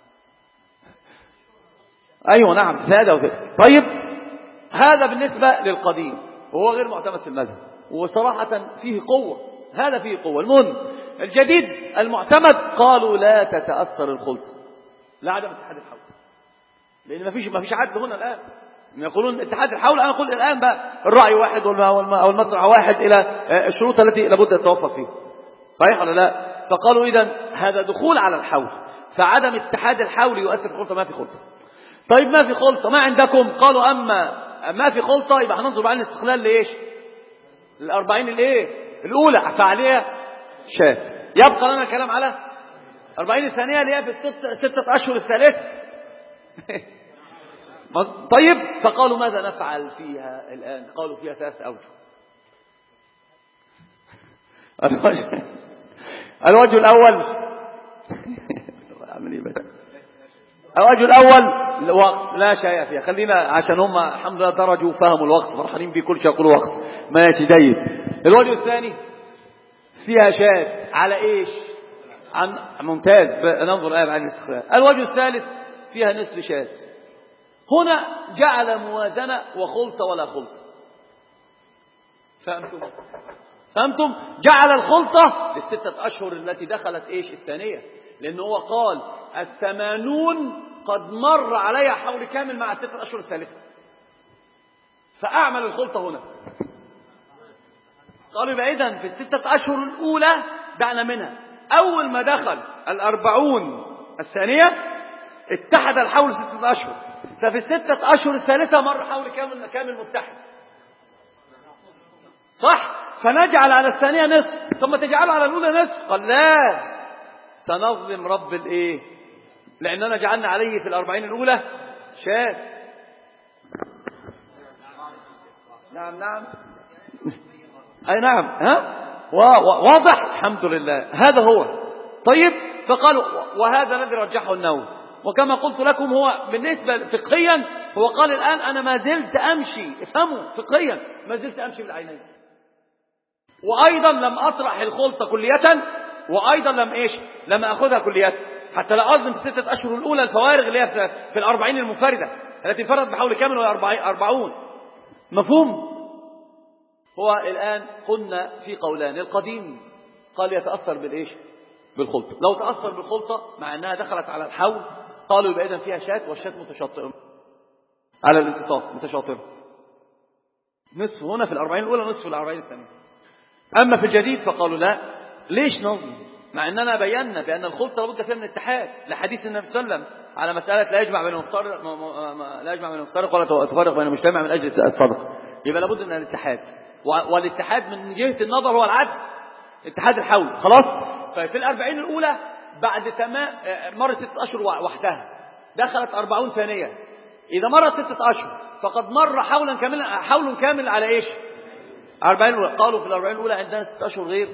أيوة نعم، هذا وذلك. طيب هذا بالنسبة للقديم، وهو غير معتمد في المذهب، وصراحة فيه قوة. هذا فيه قوة. المهم الجديد المعتمد قالوا لا تتأثر الخلطة، لا عدم اتحاد الحول، لأن ما فيش عدل هنا الآن. يقولون اتحاد الحول، أنا أقول الآن بقى الرأي واحد والمصرع واحد إلى الشروط التي لابد يتوفر فيها، صحيح ولا لا؟ فقالوا إذن هذا دخول على الحول، فعدم اتحاد الحول يؤثر في الخلطة. ما في خلطة. طيب ما في خلطة، ما عندكم؟ قالوا أما ما في خلطة يبقى هننظر بعين الاستقلال لإيش؟ 40 الأولى فعليها شات. يبقى لنا الكلام على 40 الثانية اللي هي في 6 أشهر الثالث. طيب فقالوا ماذا نفعل فيها الآن؟ قالوا فيها 3 أوجه. الوجه الأول الوجه الأول الوقت لا شيء فيها، خلينا عشان هم الحمد لله درجوا وفهموا الوقت، فرحانين بيه كل شيء يقولوا وقت، ماشي جيد. الوجه الثاني فيها شات على إيش؟ ممتاز، ننظر الآن عن الاستقلال. الوجه الثالث فيها نصف شات. هنا جعل موازنة وخلطة ولا خلطة. فهمتم؟ جعل الخلطة لل6 أشهر التي دخلت إيش؟ الثانية، لأنه هو قال 80 قد مر عليها حول كامل مع 6 أشهر الثالثة، فأعمل الخلطة هنا. قالوا يبقى إذن في 6 أشهر الأولى دعنا منها، أول ما دخل 40 الثانية اتحد الحول 6 أشهر، ففي ال6 أشهر الثالثة مر حول كامل متحد، صح؟ فنجعل على الثانية نصف، ثم تجعل على الأولى نصف. قال لا، سنظلم رب الإيه؟ لأننا جعلنا عليه في 40 الأولى شاة. نعم أي نعم، ها واضح، الحمد لله، هذا هو. طيب، فقالوا وهذا الذي رجحه النووي، وكما قلت لكم هو بالنسبة فقهيا هو قال الآن أنا ما زلت أمشي، افهموا فقهيا، ما زلت أمشي بالعينين، وأيضا لم أطرح الخلطة كلية، وأيضا لم أخذها كلية، حتى لا أظلم في 6 أشهر الأولى الفوارغ اللي هي في 40 المنفردة التي انفردت بحول كامل 40. مفهوم؟ هو الآن قلنا في قولان، القديم قال يتأثر بالخلطة، لو تأثر بالخلطة مع أنها دخلت على الحول قالوا يبقى إذن فيها شاة، والشاة متشاطئة على الانتصاب، متشاطئة، نصف هنا في 40 الأولى، نصف في 40 الثانية. أما في الجديد فقالوا لا، ليش نظلم مع أننا بينا بأن الخلطة لابد فيها من اتحاد، لحديث النبي صلى الله عليه وسلم على مسألة لا يجمع بين المفترق ولا تفرق بين المجتمع من أجل الصدقة، يبقى لابد من الاتحاد، والاتحاد من جهة النظر هو العدل، اتحاد الحول. خلاص، ففي 40 الأولى بعد تمام مرت 6 أشهر وحدها، دخلت 40 ثانية، إذا مرت 6 أشهر فقد مر حول كامل على 40 الأولى. قالوا في 40 الأولى عندنا 6 أشهر غير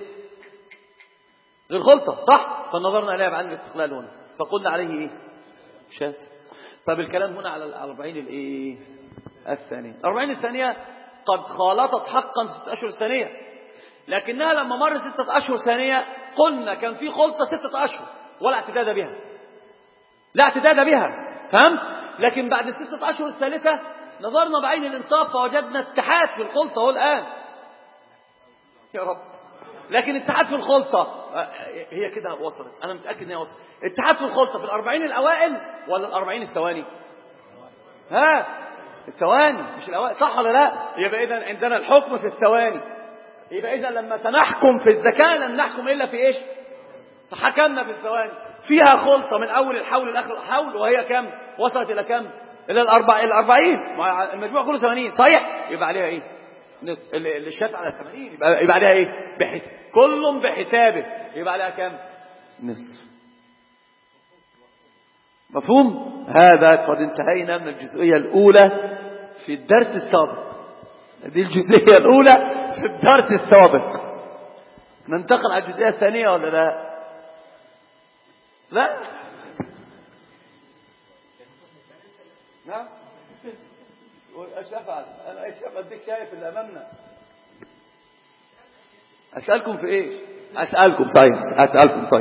خلطة، صح؟ فنظرنا إليها بعد الاستقلال هنا، فقلنا عليه شاة. طب الكلام هنا على 40 الثانية. 40 الثانية قد خالطت حقا 6 أشهر الثانية، لكنها لما مر 6 أشهر ثانية قلنا كان في خلطة 6 أشهر ولا اعتداد بها، لا اعتداد بها، فهمت؟ لكن بعد 6 أشهر الثالثة نظرنا بعين الإنصاف فوجدنا اتحاد في الخلطة هو الآن، يا رب. لكن اتحاد في الخلطة هي كده وصلت، أنا متأكد إنها وصلت. اتحاد في الخلطة في 40 الأوائل ولا 40 الثواني؟ الثواني مش الأوائل، صح ولا لا؟ يبقى إذن عندنا الحكم في الثواني، يبقى إذن لما سنحكم في الزكاة لن نحكم إلا في فحكمنا في الثواني، فيها خلطة من أول الحول لآخر الحول، وهي كم؟ وصلت إلى كم؟ إلى 40. المجموع كله 80، صحيح؟ يبقى عليها نصف، الشات على 80 يبقى عليها كل بحسابه، يبقى عليها كم؟ نصف. مفهوم؟ هذا قد انتهينا من الجزئية الأولى في الدرس السابق، هذه الجزئية الأولى في الدرس السابق. ننتقل على الجزئية الثانية ولا لا؟ لا؟ نعم؟ ايش افعل؟ انا ايش اديك شايف اللي امامنا؟ اسالكم في ايش؟ اسالكم طيب.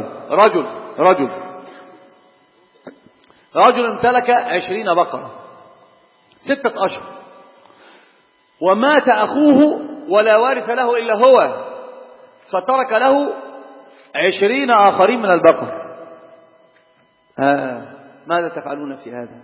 رجل امتلك 20 بقرة 6 أشهر، ومات أخوه ولا وارث له إلا هو، فترك له 20 آخرين من البقر، ماذا تفعلون في هذا؟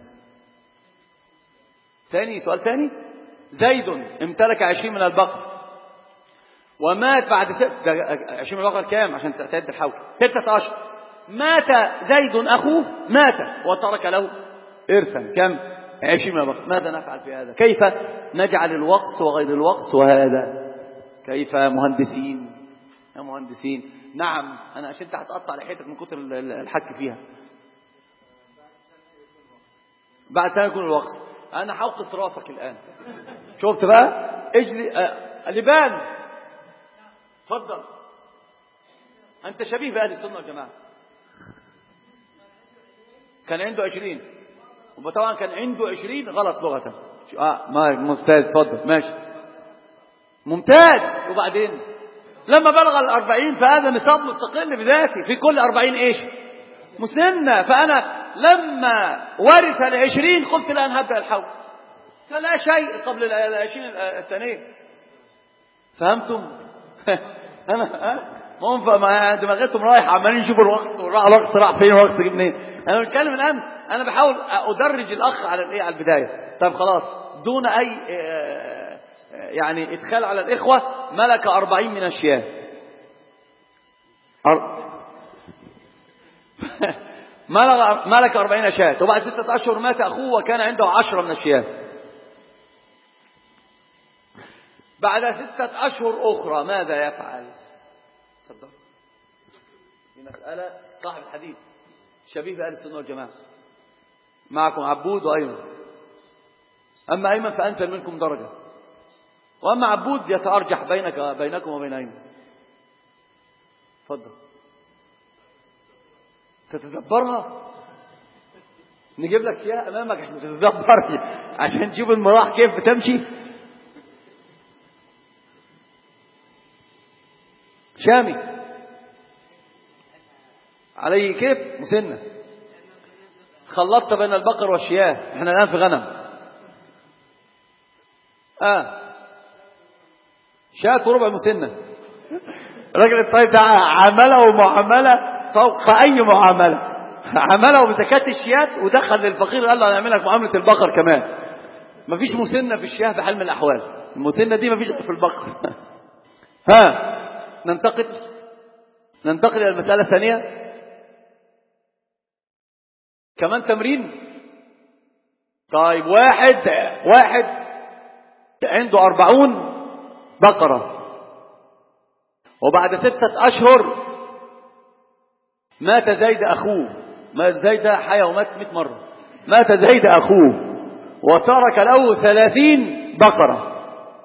سؤال ثاني. زيد امتلك 20 من البقر ومات بعد 20 من البقر كام عشان تعد الحول؟ 6 أشهر. مات زيد أخوه، مات وترك له إرثا كم؟ 20 من البقر. ماذا نفعل في هذا؟ كيف نجعل الوقص وغير الوقص؟ وهذا كيف يا مهندسين؟ نعم، أنا عشان انت هتقطع لحيتك من كتر الحك فيها. بعد سنة يكون الوقص. أنا هوقص راسك الآن، شفت بقى؟ اجلي لبان، اتفضل. أنت شبيه بأهل السنة والجماعة. كان عنده 20، وطبعا كان عنده 20 غلط لغة. ممتاز، اتفضل، ماشي، ممتاز. وبعدين لما بلغ 40 فهذا نصاب مستقل بذاته، في كل 40 مسنة. فأنا لما ورث 20 قلت الآن هبدأ الحول، فلا شيء قبل 20 الثانية. فهمتم؟ ما دماغتهم رايح عمالين يشوفوا الوقت راح فين والوقت جه منين. انا بتكلم الان، انا بحاول ادرج الاخ على البدايه. طيب خلاص، دون اي يعني ادخال على الاخوه. ملك 40 من الشياه ملك 40 شاة، وبعد 6 أشهر مات أخوه وكان عنده 10 من الشياه. بعد 6 أشهر أخرى ماذا يفعل؟ صدق دي مسألة صاحب الحديث شبيه بأهل السنة والجماعة. معكم عبود وأيمن، أما أيمن فأنزل منكم درجة، وأما عبود يتأرجح بينكم وبين أيمن. تفضل. تتدبرها، نجيب لك فيها أمامك عشان تتدبر، عشان تشوف المراح كيف بتمشي. شامي عليه كيف مسنة، خلطت بين البقر والشياه، احنا الآن في غنم. شاة وربع مسنة. الراجل الطيب ده عمله معاملة فوق أي معاملة، عمله بزكاة الشياه ودخل للفقير قال له هنعمل لك معاملة البقر كمان. مفيش مسنة في الشياه بحال من الأحوال، المسنة دي مفيش في البقر. ننتقل إلى المسألة الثانية. كمان تمرين. طيب واحد عنده 40 بقرة، وبعد 6 أشهر مات زيد أخوه. مات زيد حيا ومات 100 مرة. مات زيد أخوه وترك له 30 بقرة.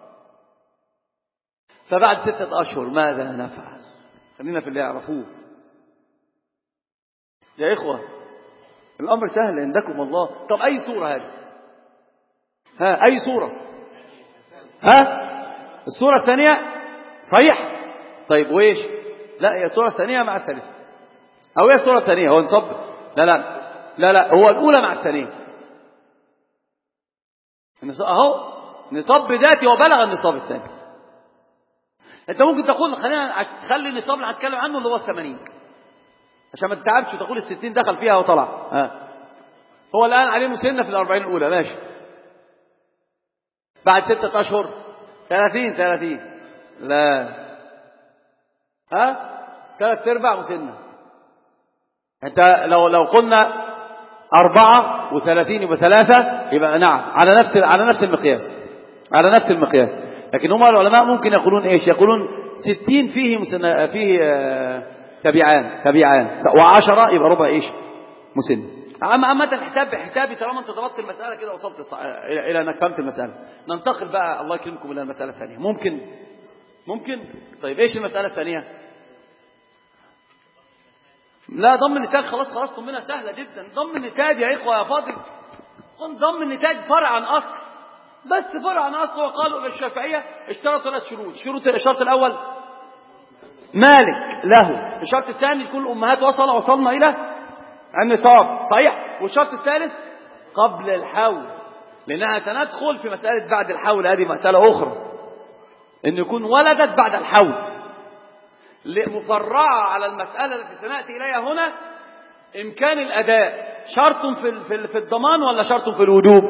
فبعد 6 أشهر ماذا نفعل؟ خلينا في اللي يعرفوه يا إخوة، الأمر سهل عندكم والله. طب أي صورة هذه؟ أي صورة؟ الصورة الثانية صحيح. طيب وإيش؟ لا هي الصورة الثانية مع الثالثة، أو هي الصورة الثانية هو نصب. لا هو الأولى مع الثانية. أهو نصب ذاتي وبلغ النصاب الثاني. أنت ممكن تقول خلي النصاب اللي هتكلم عنه اللي هو 80 عشان ما تتعبش وتقول 60 دخل فيها وطلع. هو الآن عليه مسنة في 40 الأولى، ماشي. بعد 6 أشهر 30 لا 3/4 مسنة. انت لو قلنا 34 يبقى 3 يبقى نعم على نفس المقياس. لكن هم العلماء ممكن يقولون ايش؟ يقولون 60 فيه تبيعان و10 يبقى ربع ايش؟ مسن. عامة الحساب بحسابي طالما انت ضبطت المسألة كده وصلت الى انك فهمت المسألة. ننتقل بقى الله يكرمكم الى المسألة الثانية. ممكن. طيب ايش المسألة الثانية؟ لا ضم النتاج خلاص طمنا سهلة جدا. ضم النتاج يا إخوة يا فاضل، ضم النتاج فرع عن أصل، بس فرع عن أصل. وقالوا للشافعية اشترط 3 شروط. الشرط الأول مالك له، الشرط الثاني يكون الأمهات وصلنا إلى النصاب صحيح، والشرط الثالث قبل الحول، لأنها سندخل في مسألة بعد الحول، هذه مسألة أخرى، إن يكون ولدت بعد الحول مفرعة على المسألة التي سنأتي إليها هنا. إمكان الأداء شرط في الضمان ولا شرط في الوجوب؟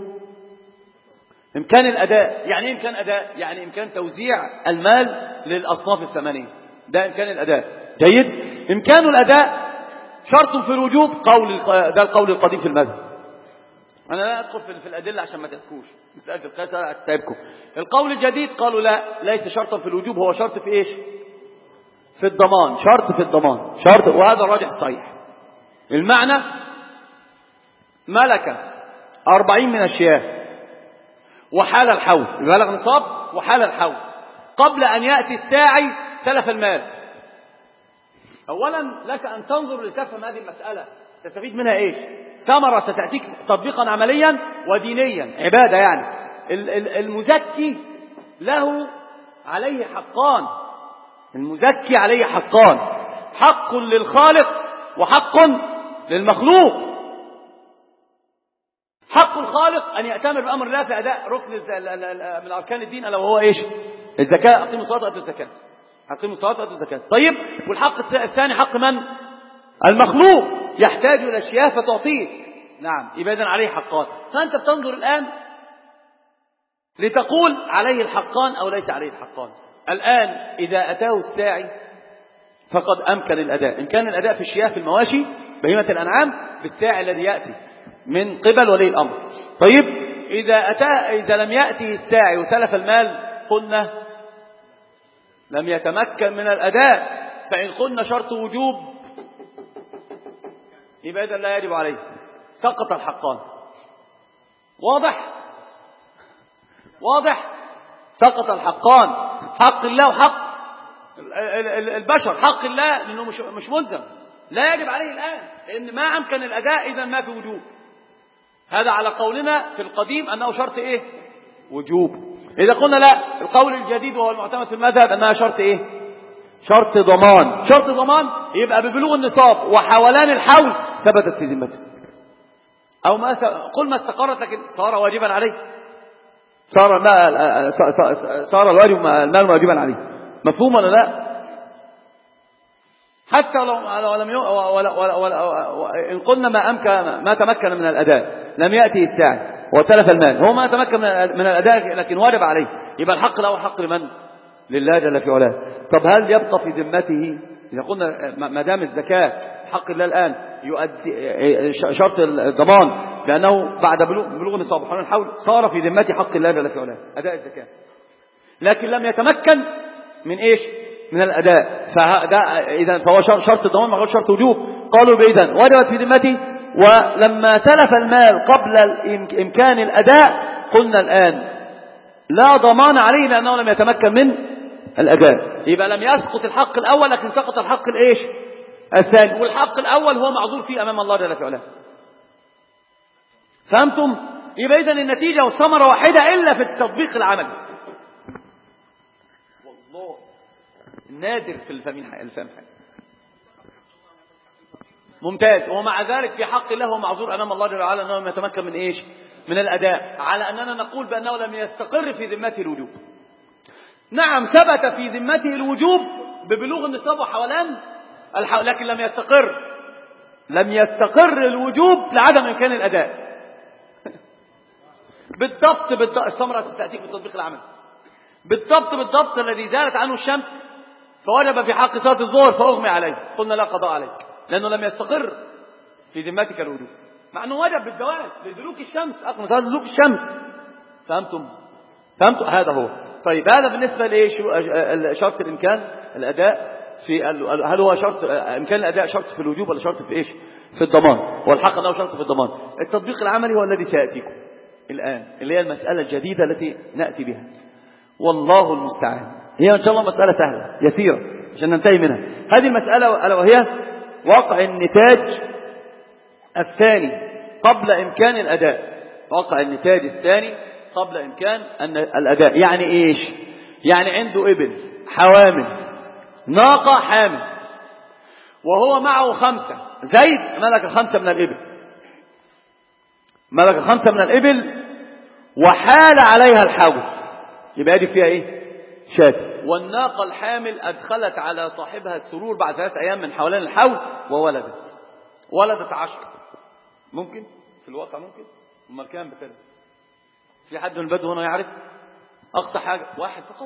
إمكان الأداء يعني إيه إمكان أداء؟ يعني إمكان توزيع المال للأصناف الثمانية، ده إمكان الأداء. جيد. إمكان الأداء شرط في الوجوب، ده القول القديم في المذهب. أنا لا أدخل في الأدلة عشان ما تحكوش مسألة القياس هتتعبكم. القول الجديد قالوا لا، ليس شرطا في الوجوب، هو شرط في إيش؟ في الضمان. شرط، وهذا الراجح الصحيح. المعنى ملك 40 من الشياه وحال الحول، بلغ نصاب وحال الحول، قبل أن يأتي الساعي تلف المال. أولا لك أن تنظر لتفهم هذه المسألة تستفيد منها إيش؟ ثمرة تأتيك تطبيقا عمليا ودينيا، عبادة يعني. المزكي له عليه حقان. المزكي عليه حقان، حق للخالق وحق للمخلوق. حق الخالق أن يأتمر بأمر الله في أداء ركن من أركان الدين، ألا وهو إيش؟ الزكاة. أقيموا الصلاة وآتوا الزكاة. أقيموا الصلاة وآتوا الزكاة. طيب، والحق الثاني حق من؟ المخلوق، يحتاج إلى أشياء فتعطيه. نعم، يبقى إذن عليه حقان. فأنت بتنظر الآن لتقول عليه الحقان أو ليس عليه الحقان. الآن إذا أتاه الساعي فقد أمكن الأداء. إن كان الأداء في الشياه في المواشي بهيمة الأنعام بالساعي الذي يأتي من قبل ولي الأمر. طيب إذا لم يأتي الساعي وتلف المال قلنا لم يتمكن من الأداء. فإن قلنا شرط وجوب يبقى إذا لا يجب عليه، سقط الحقان. واضح سقط الحقان، حق الله وحق البشر. حق الله لأنه مش ملزم، لا يجب عليه الآن، لأن ما أمكن الأداء إذا ما في وجوب. هذا على قولنا في القديم أنه شرط إيه؟ وجوب. إذا قلنا لا، القول الجديد وهو المعتمد في المذهب أنها شرط إيه؟ شرط ضمان. شرط ضمان يبقى ببلوغ النصاب وحولان الحول ثبتت في ذمته، أو ما قل ما استقرت لكن صار واجبا عليه، صار الواجب المال واجبا عليه. مفهوم ولا لا؟ حتى لو لم إن قلنا ما تمكن من الأداء، لم يأتي الساعي وتلف المال، هو ما تمكن من الأداء لكن واجب عليه، يبقى الحق له حق لمن؟ لله جل في علاه. طب هل يبقى في ذمته؟ إذا قلنا ما دام الزكاة حق الله الآن يؤدي شرط الضمان لأنه بعد بلوغ النصاب وحول الحول صار في ذمته حق الله جل في علاه أداء الزكاة، لكن لم يتمكن من إيش؟ من الأداء. فهو شرط الضمان ما هو شرط وجوب. قالوا بإذن وجبت في ذمته، ولما تلف المال قبل إمكان الأداء قلنا الآن لا ضمان عليه لأنه لم يتمكن من الأداء. يبقى لم يسقط الحق الأول لكن سقط الحق الإيش؟ الثاني. والحق الأول هو معذور فيه أمام الله جل في علاه. فهمتم؟ يبقى إذن النتيجة والثمرة واحدة إلا في التطبيق العملي. والله نادر في الفهم حاجة. ممتاز. ومع ذلك في حق الله هو معذور أمام الله جل وعلا أنه لم يتمكن من إيش؟ من الأداء، على أننا نقول بأنه لم يستقر في ذمته الوجوب. نعم ثبت في ذمته الوجوب ببلوغ النصاب وحولان لكن لم يستقر الوجوب لعدم إمكان الأداء. بالضبط الثمرة تأتيك بالتطبيق العملي. بالضبط الذي زالت عنه الشمس فوجب في حق صلاة الظهر فأغمي عليه، قلنا لا قضاء عليه لأنه لم يستقر في ذمتك الوجوب، مع أنه وجب بالزواج لدلوك الشمس، أقم صلاة دلوك الشمس. فهمتم؟ هذا هو. طيب هذا بالنسبة لإيش؟ شرط الإمكان الأداء في هل هو شرط إمكان الأداء شرط في الوجوب ولا شرط في إيش؟ في الضمان. والحق أنه شرط في الضمان. التطبيق العملي هو الذي سيأتيكم الآن، اللي هي المسألة الجديدة التي نأتي بها، والله المستعان. هي إن شاء الله مسألة سهلة يسيرة عشان ننتهي منها. هذه المسألة ألا وهي وقع النتاج الثاني قبل إمكان الأداء. وقع النتاج الثاني قبل إمكان الأداء. يعني إيش؟ يعني عنده إبل حوامل، ناقة حامل، وهو معه 5. زيد ملك 5 من الإبل، ملك 5 من الإبل وحال عليها الحول، يبقى دي فيها إيه؟ شاة. والناقة الحامل أدخلت على صاحبها السرور بعد 3 أيام من حولان الحول وولدت 10. ممكن في الواقع ممكن أما كان بكده. في حد من البدو هنا يعرف أقصى حاجة 1 فقط؟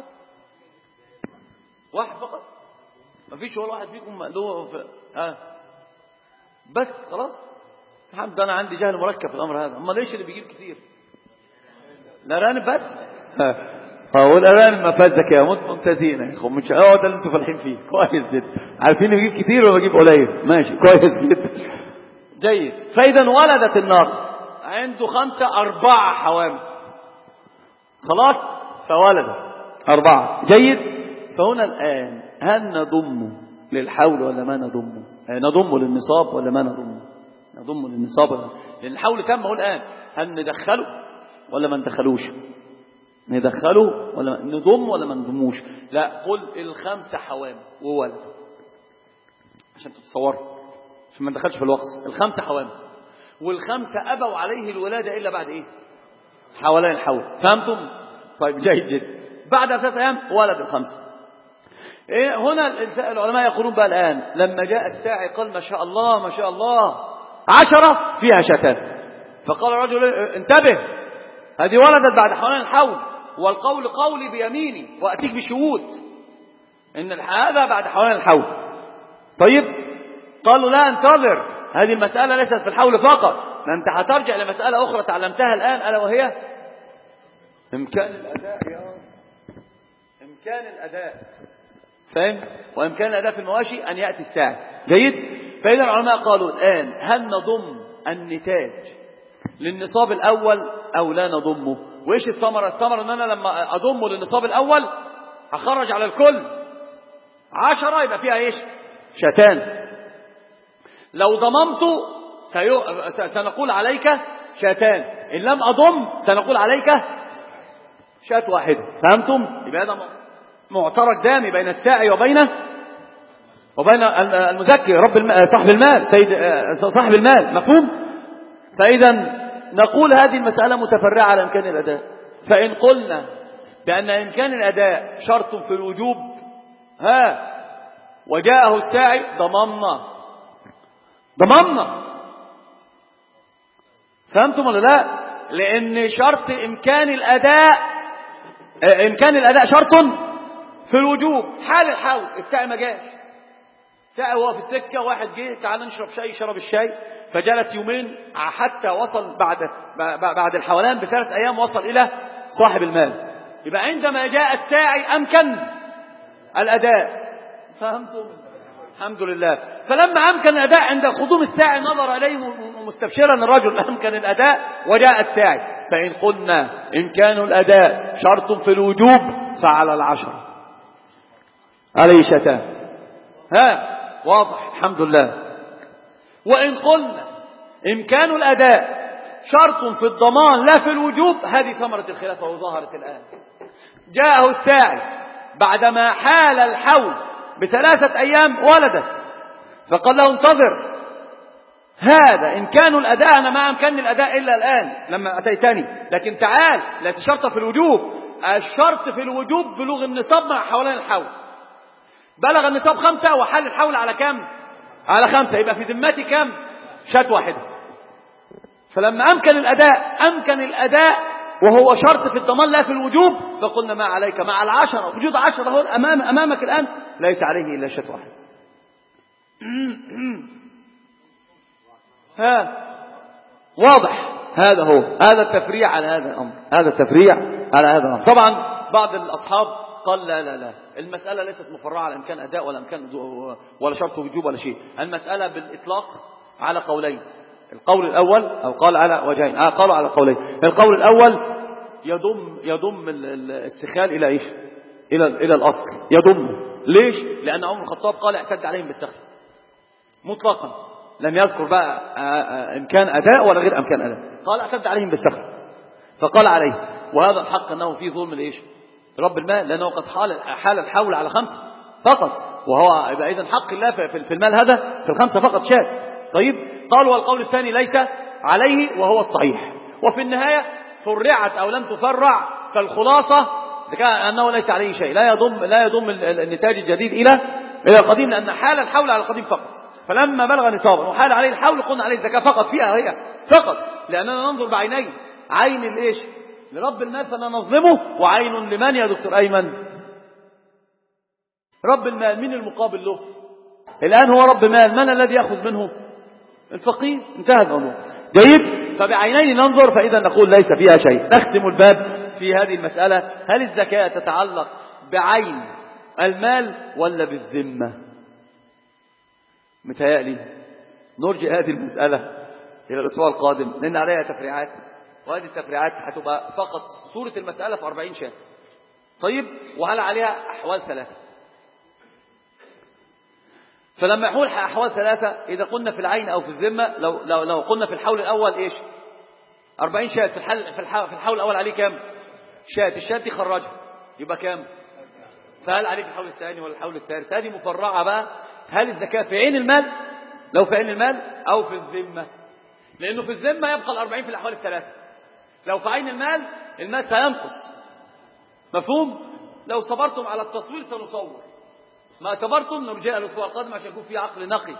1 فقط؟ ما فيش ولا واحد فيكم له بس خلاص الحمد. أنا عندي جهل مركب في الأمر هذا. أما ليش اللي بيجيب كثير؟ الأرانب بس. والأرانب ما فات ذكاء ممتازين يا أخو. مش ده اللي أنتوا فالحين فيه. كويس جدا. عارفين اللي بيجيب كثير ولا بيجيب قليل؟ ماشي كويس جدا جيد. فإذا ولدت الناقة عنده 5 4 حوامل خلاص، فولدت 4 جيد. فهنا الآن هل نضم للحول ولا ما نضمه؟ نضم للنصاب ولا ما نضمه؟ نضم للنصاب لأن الحول تم. هو الآن هل ندخله ولا ما ندخلوش؟ ندخله ولا نضم ولا ما نضموش؟ لا، قل 5 حوامل وولد عشان تتصوروا، عشان ما ندخلش في الوقت. 5 حوامل وال5 أبوا عليه الولادة إلا بعد إيه؟ حوالين الحول. فهمتم؟ طيب جيد جدا. بعد 3 أيام ولد 5. هنا العلماء يقولون بقى الآن لما جاء الساعي قال ما شاء الله ما شاء الله 10 فيها شتان. فقال الرجل انتبه، هذه ولدت بعد حوالين الحول، والقول قولي بيميني وأتيك بشهود إن هذا بعد حوالين الحول. طيب قالوا لا انتظر، هذه المسألة ليست في الحول فقط، ما أنت هترجع لمسألة أخرى تعلمتها الآن، ألا وهي إمكان الأداء. إمكان الأداء، فاهم؟ وإمكان الأداء في المواشي أن يأتي الساعي. جيد. فإذا العلماء قالوا الآن هل نضم النتاج للنصاب الأول أو لا نضمه؟ وإيش الثمرة؟ الثمرة أن أنا لما أضمه للنصاب الأول هخرج على الكل 10، يبقى فيها إيش؟ شاتان. لو ضممته سنقول عليك شاتان، إن لم أضم سنقول عليك شات واحدة. فهمتم؟ يبقى هذا معترك دامي بين الساعي وبين المزكي صاحب المال، صاحب المال. مفهوم؟ فإذا نقول هذه المسألة متفرعة على إمكان الأداء. فإن قلنا بأن إمكان الأداء شرط في الوجوب وجاءه الساعي ضممنا. فهمتم ولا لا؟ لأن شرط إمكان الأداء شرط في الوجوب. حال الحول الساعي ما جاش، الساعي هو في السكة، واحد جه تعال نشرب شاي، شرب الشاي فجلس يومين حتى وصل بعد الحولان ب3 أيام وصل إلى صاحب المال. يبقى عندما جاء الساعي أمكن الأداء. فهمتم؟ الحمد لله. فلما أمكن الأداء عند قدوم الساعي نظر إليه مستبشرا الرجل أمكن الأداء وجاء الساعي. فإن قلنا إمكان الأداء شرط في الوجوب فعلى 10 عليه شتان. واضح؟ الحمد لله. وإن قلنا إمكان الأداء شرط في الضمان لا في الوجوب، هذه ثمرة الخلاف وظهرت الآن. جاءه الساعي بعدما حال الحول ب3 أيام ولدت، فقال له انتظر، هذا إمكان الأداء، أنا ما أمكن الأداء إلا الآن لما أتيتني، لكن تعال لا تشرط في الوجوب. الشرط في الوجوب بلوغ النصاب مع حولان الحول. بلغ النصاب 5 وحل الحول على كم؟ على 5، يبقى في ذمتي كم؟ شات واحدة. فلما أمكن الأداء وهو شرط في الضمان لا في الوجوب، فقلنا ما عليك مع 10 وجود 10 هو أمامك الآن ليس عليه إلا شات واحد. واضح؟ هذا التفريع على هذا الأمر، طبعا بعض الأصحاب قال لا المسألة ليست مفرعة على إمكان أداء ولا شرط وجوب ولا شيء. المسألة بالإطلاق على قولين. القول الأول أو قال على وجهين، قالوا على قولين. القول الأول يضم الاستخال إلى إيش؟ إلى الأصل، يضم. ليش؟ لأن عمر الخطاب قال اعتد عليهم بالسخل مطلقا، لم يذكر بقى إمكان أداء ولا غير إمكان أداء، قال اعتد عليهم بالسخل فقال عليه. وهذا الحق أنه فيه ظلم لإيش؟ رب المال، لأنه قد حال الحول على 5 فقط، وهو يبقى إذن حق الله في المال هذا في 5 فقط شات. طيب، قالوا والقول الثاني ليس عليه وهو الصحيح. وفي النهاية فرعت أو لم تفرع، فالخلاصة أنه ليس عليه شيء، لا يضم النتاج الجديد إلى القديم، لأن حال الحول على القديم فقط. فلما بلغ نصابا وحال عليه الحول قلنا عليه الزكاة فقط، فيها هي فقط، لأننا ننظر بعينين، عين الإيش؟ لرب المال فلا نظلمه، وعين لمن يا دكتور أيمن؟ رب المال. مين المقابل له الآن؟ هو رب مال. من الذي يأخذ منه؟ الفقير. انتهى الموضوع. جيد. فبعينين ننظر، فإذا نقول ليس فيها شيء. نختم الباب في هذه المسألة. هل الزكاة تتعلق بعين المال ولا بالذمة؟ متهيألي نرجع هذه المسألة إلى الأسبوع القادم، لأن عليها تفريعات، وهذه التفريعات هتبقى فقط صورة المسألة في 40 شات. طيب، وهل عليها أحوال 3؟ فلما يحول أحوال 3، إذا قلنا في العين أو في الذمة، لو قلنا في الحول الأول إيش؟ 40 شات. في الحول الأول عليه كام شات؟ الشات دي خرجها يبقى كام؟ فهل عليه في الحول الثاني ولا الحول الثالث؟ هذه مفرعة بقى. هل الزكاة في عين المال؟ لو في عين المال أو في الذمة، لأنه في الذمة يبقى 40 في الأحوال 3. لو في عين المال سينقص. مفهوم؟ لو صبرتم على التصوير سنصور، ما صبرتم نرجع الأسبوع القادم عشان يكون في عقل نقي.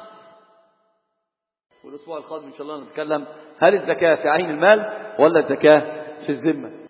والأسبوع القادم إن شاء الله نتكلم هل الزكاة في عين المال ولا الزكاة في الذمة.